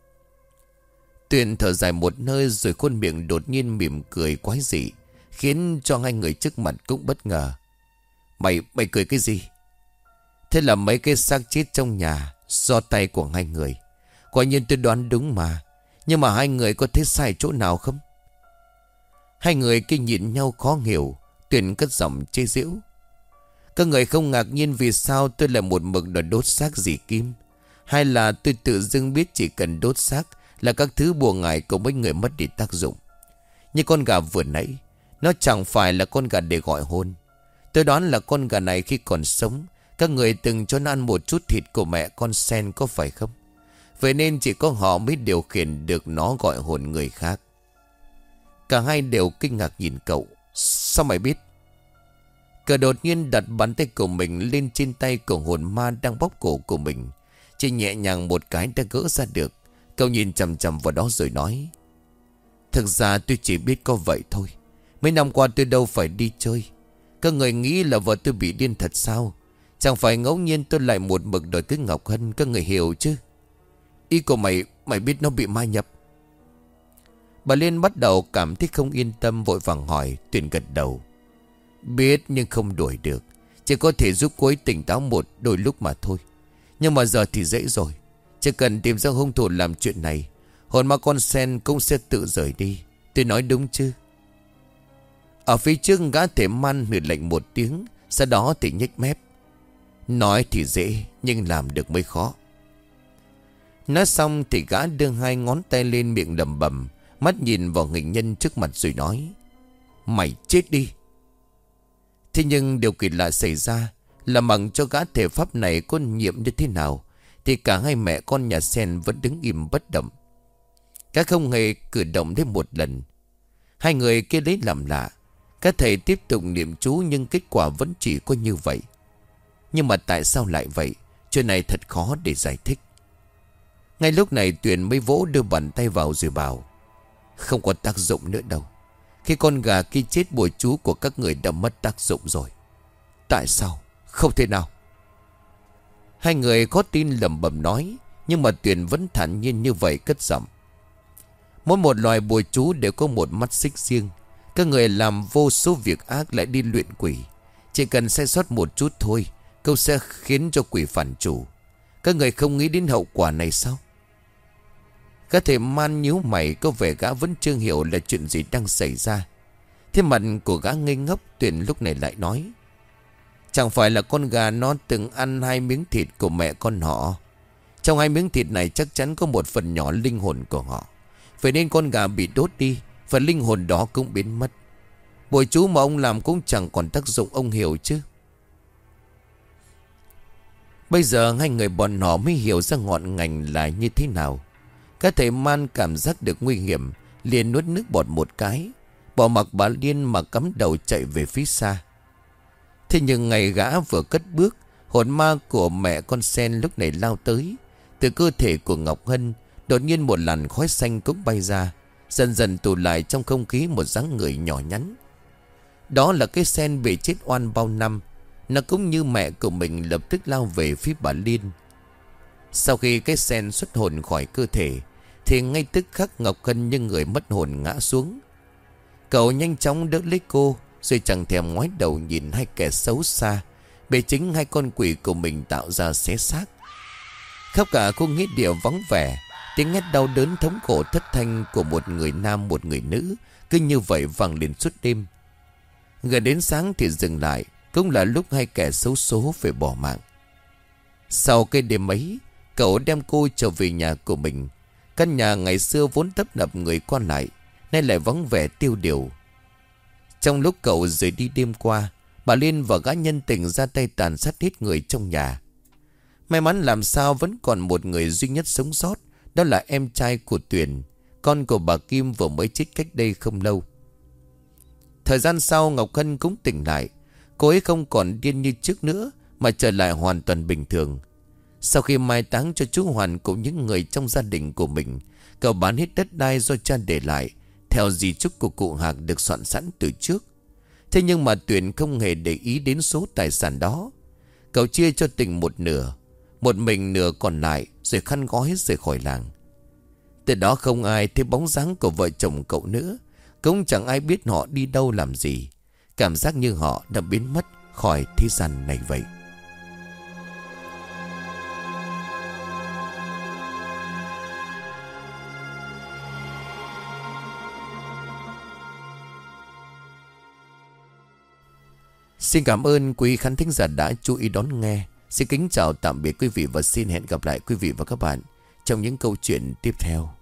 Tuyền thở dài một hơi rồi khuôn miệng đột nhiên mỉm cười quái dị, khiến cho hai người trước mặt cũng bất ngờ. Mày, mày cười cái gì? Thế là mấy cái xác chết trong nhà do tay của hai người. Quả nhiên tôi đoán đúng mà. Nhưng mà hai người có thấy sai chỗ nào không? Hai người kia nhìn nhau khó hiểu. Tuyền cất giọng chế giễu. Các người không ngạc nhiên vì sao tôi lại một mực đòi đốt xác dì Kim? Hay là tôi tự dưng biết chỉ cần đốt xác là các thứ bùa ngải của mấy người mất đi tác dụng? Như con gà vừa nãy, nó chẳng phải là con gà để gọi hồn. Tôi đoán là con gà này khi còn sống, các người từng cho nó ăn một chút thịt của mẹ con sen, có phải không? Vậy nên chỉ có họ mới điều khiển được nó gọi hồn người khác. Cả hai đều kinh ngạc nhìn cậu. Sao mày biết? Cậu đột nhiên đặt bàn tay của mình lên trên tay của hồn ma đang bóp cổ của mình. Chỉ nhẹ nhàng một cái đã gỡ ra được. Cậu nhìn chằm chằm vào đó rồi nói. Thực ra tôi chỉ biết có vậy thôi. Mấy năm qua tôi đâu phải đi chơi. Các người nghĩ là vợ tôi bị điên thật sao? Chẳng phải ngẫu nhiên tôi lại một mực đòi cưới Ngọc Hân. Các người hiểu chứ? Ý của mày, mày biết nó bị ma nhập? Bà Liên bắt đầu cảm thấy không yên tâm, vội vàng hỏi. Tuyền gật đầu. Biết nhưng không đuổi được. Chỉ có thể giúp cô ấy tỉnh táo một đôi lúc mà thôi. Nhưng mà giờ thì dễ rồi. Chỉ cần tìm ra hung thủ làm chuyện này, hồn ma con sen cũng sẽ tự rời đi. Tôi nói đúng chứ? Ở phía trước gã thể man huyệt lệnh một tiếng. Sau đó thì nhếch mép. Nói thì dễ, nhưng làm được mới khó. Nói xong thì gã đưa hai ngón tay lên miệng lẩm bẩm, mắt nhìn vào hình nhân trước mặt rồi nói. Mày chết đi. Thế nhưng điều kỳ lạ xảy ra là mặc cho gã thể pháp này có nhiệm như thế nào, thì cả hai mẹ con nhà sen vẫn đứng im bất động. Các không hề cử động đến một lần. Hai người kia lấy làm lạ. Các thầy tiếp tục niệm chú nhưng kết quả vẫn chỉ có như vậy. Nhưng mà tại sao lại vậy? Chuyện này thật khó để giải thích. Ngay lúc này Tuyền mới vỗ đưa bàn tay vào rồi bảo. Không có tác dụng nữa đâu. Khi con gà kia chết, bùa chú của các người đã mất tác dụng rồi. Tại sao? Không thể nào. Hai người có tin lẩm bẩm nói. Nhưng mà Tuyền vẫn thản nhiên như vậy cất giọng. Mỗi một loài bùa chú đều có một mắt xích riêng. Các người làm vô số việc ác lại đi luyện quỷ. Chỉ cần sai sót một chút thôi, câu sẽ khiến cho quỷ phản chủ. Các người không nghĩ đến hậu quả này sao? Các thầy man nhíu mày, có vẻ gã vẫn chưa hiểu là chuyện gì đang xảy ra. Thế mặt của gã ngây ngốc. Tuyền lúc này lại nói. Chẳng phải là con gà nó từng ăn hai miếng thịt của mẹ con họ. Trong hai miếng thịt này chắc chắn có một phần nhỏ linh hồn của họ. Vậy nên con gà bị đốt đi, phần linh hồn đó cũng biến mất. Bùa chú mà ông làm cũng chẳng còn tác dụng, ông hiểu chứ? Bây giờ hai người bọn họ mới hiểu ra ngọn ngành là như thế nào. Các thầy man cảm giác được nguy hiểm, liền nuốt nước bọt một cái, bỏ mặc bà Liên mà cắm đầu chạy về phía xa. Thế nhưng ngày gã vừa cất bước, hồn ma của mẹ con sen lúc này lao tới. Từ cơ thể của Ngọc Hân đột nhiên một làn khói xanh cũng bay ra, dần dần tụ lại trong không khí một dáng người nhỏ nhắn. Đó là cái sen bị chết oan bao năm. Nó cũng như mẹ của mình lập tức lao về phía bà Liên. Sau khi cái sen xuất hồn khỏi cơ thể thì ngay tức khắc Ngọc Hân như người mất hồn ngã xuống. Cậu nhanh chóng đỡ lấy cô, rồi chẳng thèm ngoái đầu nhìn hai kẻ xấu xa bị chính hai con quỷ của mình tạo ra xé xác. Khắp cả khu nghĩa địa vắng vẻ, tiếng hét đau đớn thống khổ thất thanh của một người nam một người nữ cứ như vậy vang lên suốt đêm. Gần đến sáng thì dừng lại, cũng là lúc hai kẻ xấu số phải bỏ mạng. Sau cái đêm ấy, cậu đem cô trở về nhà của mình. Căn nhà ngày xưa vốn tấp nập người qua lại, nay lại vắng vẻ tiêu điều. Trong lúc cậu rời đi đêm qua, bà Liên và gã nhân tình ra tay tàn sát hết người trong nhà. May mắn làm sao vẫn còn một người duy nhất sống sót, đó là em trai của Tuyền, con của bà Kim vừa mới chết cách đây không lâu. Thời gian sau Ngọc Hân cũng tỉnh lại. Cô ấy không còn điên như trước nữa, mà trở lại hoàn toàn bình thường. Sau khi mai táng cho chú Hoàn cùng những người trong gia đình của mình, cậu bán hết đất đai do cha để lại, theo di chúc của cụ Hạc được soạn sẵn từ trước. Thế nhưng mà Tuyền không hề để ý đến số tài sản đó. Cậu chia cho Tình một nửa, một mình nửa còn lại, rồi khăn gói rời khỏi làng. Từ đó không ai thấy bóng dáng của vợ chồng cậu nữa, cũng chẳng ai biết họ đi đâu làm gì. Cảm giác như họ đã biến mất khỏi thế gian này vậy. Xin cảm ơn quý khán thính giả đã chú ý đón nghe. Xin kính chào tạm biệt quý vị và xin hẹn gặp lại quý vị và các bạn trong những câu chuyện tiếp theo.